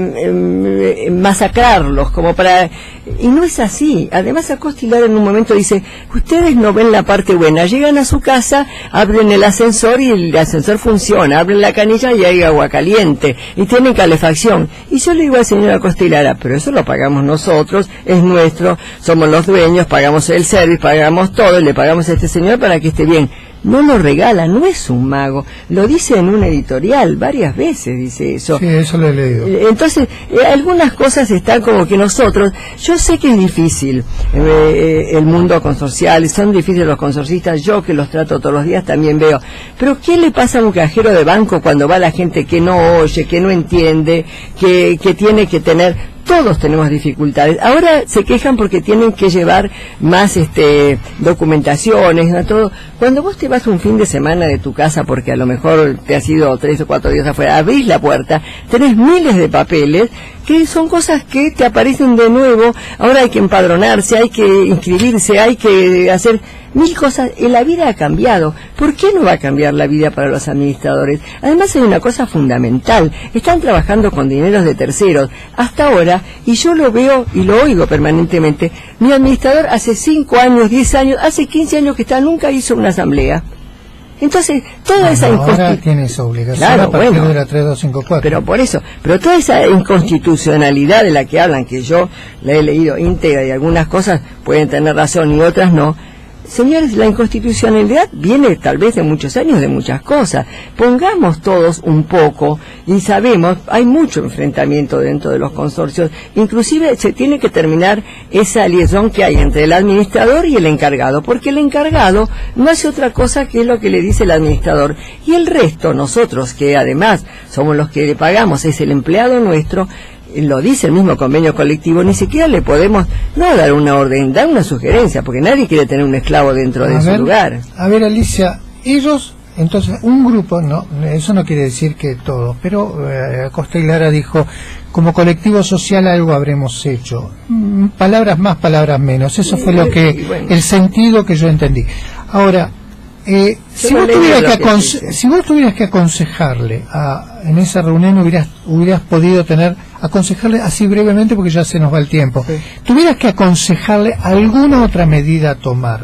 eh, masacrarlos, como para... Y no es así. Además Acosta y Lara en un momento dice, ustedes no ven la parte buena, llegan a su casa, abren el ascensor y el ascensor funciona, abren la canilla y hay agua caliente y tienen calefacción. Y yo le digo al señor Acosta y Lara, pero eso lo pagamos nosotros, es nuestro, somos los dueños, pagamos el service, pagamos todo y le pagamos a este señor para que esté bien. No lo regala, no es un mago, lo dice en una editorial, varias veces dice eso. Sí, eso lo he leído. Entonces, eh, algunas cosas están como que nosotros, yo sé que es difícil eh, el mundo consorcial, son difíciles los consorcistas, yo que los trato todos los días también veo, pero ¿qué le pasa a un cajero de banco cuando va la gente que no oye, que no entiende, que, que tiene que tener... Todos tenemos dificultades. Ahora se quejan porque tienen que llevar más este documentaciones, ¿no? Todo. Cuando vos te vas un fin de semana de tu casa, porque a lo mejor te has ido tres o cuatro días afuera, abrís la puerta, tenés miles de papeles que son cosas que te aparecen de nuevo. Ahora hay que empadronarse, hay que inscribirse, hay que hacer mil cosas. La vida ha cambiado. ¿Por qué no va a cambiar la vida para los administradores? Además hay una cosa fundamental. Están trabajando con dineros de terceros hasta ahora, y yo lo veo y lo oigo permanentemente. Mi administrador hace cinco años, diez años, hace quince años que está, nunca hizo una asamblea. Entonces, toda bueno, esa inconstitucionalidad... Ahora tiene esa obligación claro, a partir bueno, de la tres dos cinco cuatro. Pero por eso, pero toda esa inconstitucionalidad de la que hablan, que yo la he leído íntegra y algunas cosas pueden tener razón y otras no... Señores, la inconstitucionalidad viene tal vez de muchos años, de muchas cosas. Pongamos todos un poco, y sabemos, hay mucho enfrentamiento dentro de los consorcios, inclusive se tiene que terminar esa liaison que hay entre el administrador y el encargado, porque el encargado no hace otra cosa que lo que le dice el administrador, y el resto, nosotros, que además somos los que le pagamos, es el empleado nuestro, lo dice el mismo convenio colectivo, ni siquiera le podemos no dar una orden, dar una sugerencia, porque nadie quiere tener un esclavo dentro de a su ver, lugar. A ver, Alicia, ellos, entonces, un grupo, no, eso no quiere decir que todos, pero eh, Acosta y Lara dijo, como colectivo social algo habremos hecho. Mm, palabras más, palabras menos, eso fue lo que, bueno, el sentido que yo entendí. Ahora, Eh, si, vos tuvieras que que si vos tuvieras que aconsejarle a, en esa reunión hubieras, hubieras podido tener, aconsejarle así brevemente porque ya se nos va el tiempo, sí. Tuvieras que aconsejarle alguna otra medida a tomar,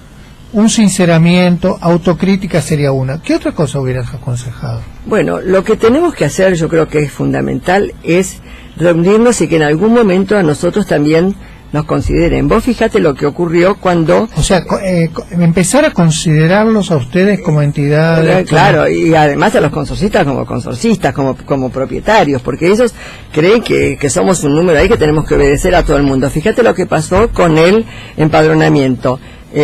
un sinceramiento, autocrítica sería una, ¿qué otra cosa hubieras aconsejado? Bueno, lo que tenemos que hacer, yo creo que es fundamental, es reunirnos y que en algún momento a nosotros también nos consideren. Vos fíjate lo que ocurrió cuando... O sea, eh, empezar a considerarlos a ustedes como entidades... Claro, y además a los consorcistas como consorcistas, como, como propietarios, porque ellos creen que, que somos un número ahí que tenemos que obedecer a todo el mundo. Fíjate lo que pasó con el empadronamiento.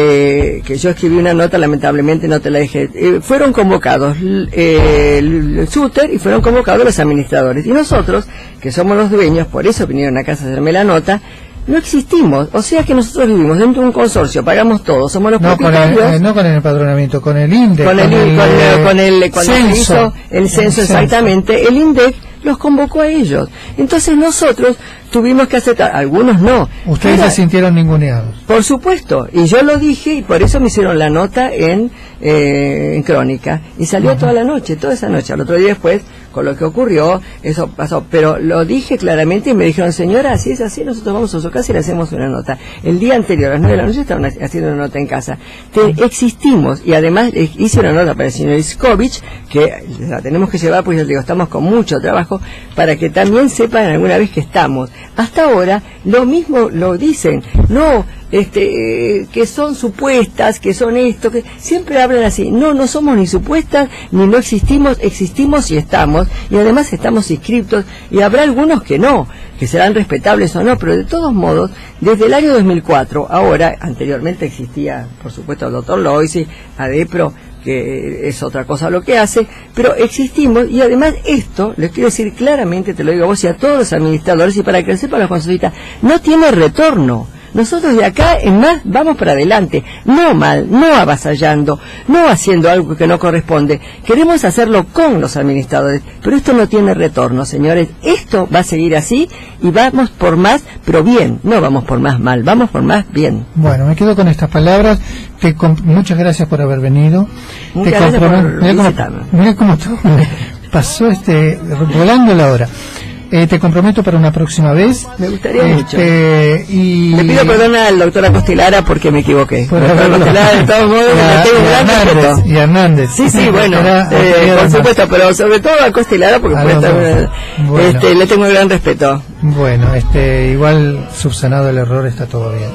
Eh, que yo escribí una nota, lamentablemente no te la dejé. Eh, fueron convocados eh, el, el Suter y fueron convocados los administradores. Y nosotros, que somos los dueños, por eso vinieron a casa a hacerme la nota, no existimos. O sea que nosotros vivimos dentro de un consorcio, pagamos todo, somos los no, propietarios. Con el, eh, no con el empadronamiento, con el INDEC. Con el, con el, con el, con el cuando censo. se hizo el censo, exactamente, el INDEC los convocó a ellos. Entonces nosotros tuvimos que aceptar, algunos no. Ustedes Era, se sintieron ninguneados. Por supuesto, y yo lo dije y por eso me hicieron la nota en, eh, en Crónica y salió uh-huh. toda la noche, toda esa noche. Al otro día después, con lo que ocurrió, eso pasó, pero lo dije claramente y me dijeron, señora, así es así, nosotros vamos a su casa y le hacemos una nota. El día anterior, a las nueve de la noche, estaban haciendo una nota en casa. Te, existimos, y además hice una nota para el señor Iskovich, que la tenemos que llevar, pues yo digo, estamos con mucho trabajo, para que también sepan alguna vez que estamos. Hasta ahora, lo mismo lo dicen, no, este, que son supuestas, que son esto, que siempre hablan así. No, no somos ni supuestas, ni no existimos, existimos y estamos, y además estamos inscriptos, y habrá algunos que no, que serán respetables o no, pero de todos modos, desde el año dos mil cuatro, ahora, anteriormente existía, por supuesto, el doctor Loisi, ADEPRO, que es otra cosa lo que hace, pero existimos, y además esto, les quiero decir claramente, te lo digo a vos y a todos los administradores, y para que lo sepan los consorcistas, no tiene retorno. Nosotros de acá en más vamos para adelante, no mal, no avasallando, no haciendo algo que no corresponde. Queremos hacerlo con los administradores, pero esto no tiene retorno, señores. Esto va a seguir así y vamos por más, pero bien, no vamos por más mal, vamos por más bien. Bueno, me quedo con estas palabras. Te muchas gracias por haber venido. Muchas Te gracias por mira cómo, visitarme. mira cómo todo pasó este volando la hora. Eh, te comprometo para una próxima vez. Me gustaría este, mucho. Y... Le pido perdón al doctor Acostilara porque me equivoqué. Por doctor Acostilara, de todos modos, le tengo un gran respeto. Y Hernández. Sí, sí, bueno, eh, por supuesto, pero sobre todo a Acostilara porque puede estar, bueno. este, le tengo un gran respeto. Bueno, este, igual subsanado el error está todo bien.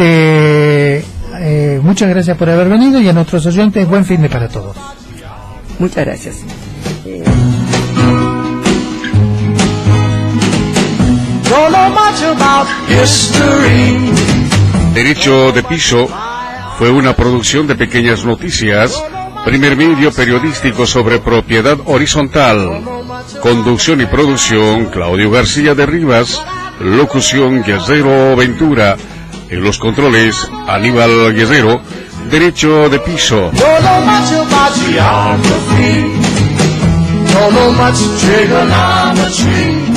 Este, eh, muchas gracias por haber venido y a nuestros oyentes, buen fin de para todos. Muchas gracias. Eh, Derecho de Piso fue una producción de Pequeñas Noticias, primer medio periodístico sobre propiedad horizontal. Conducción y producción, Claudio García de Rivas. Locución, Guerrero Ventura. En los controles, Aníbal Guerrero. Derecho de Piso. Don't know much trigonometry.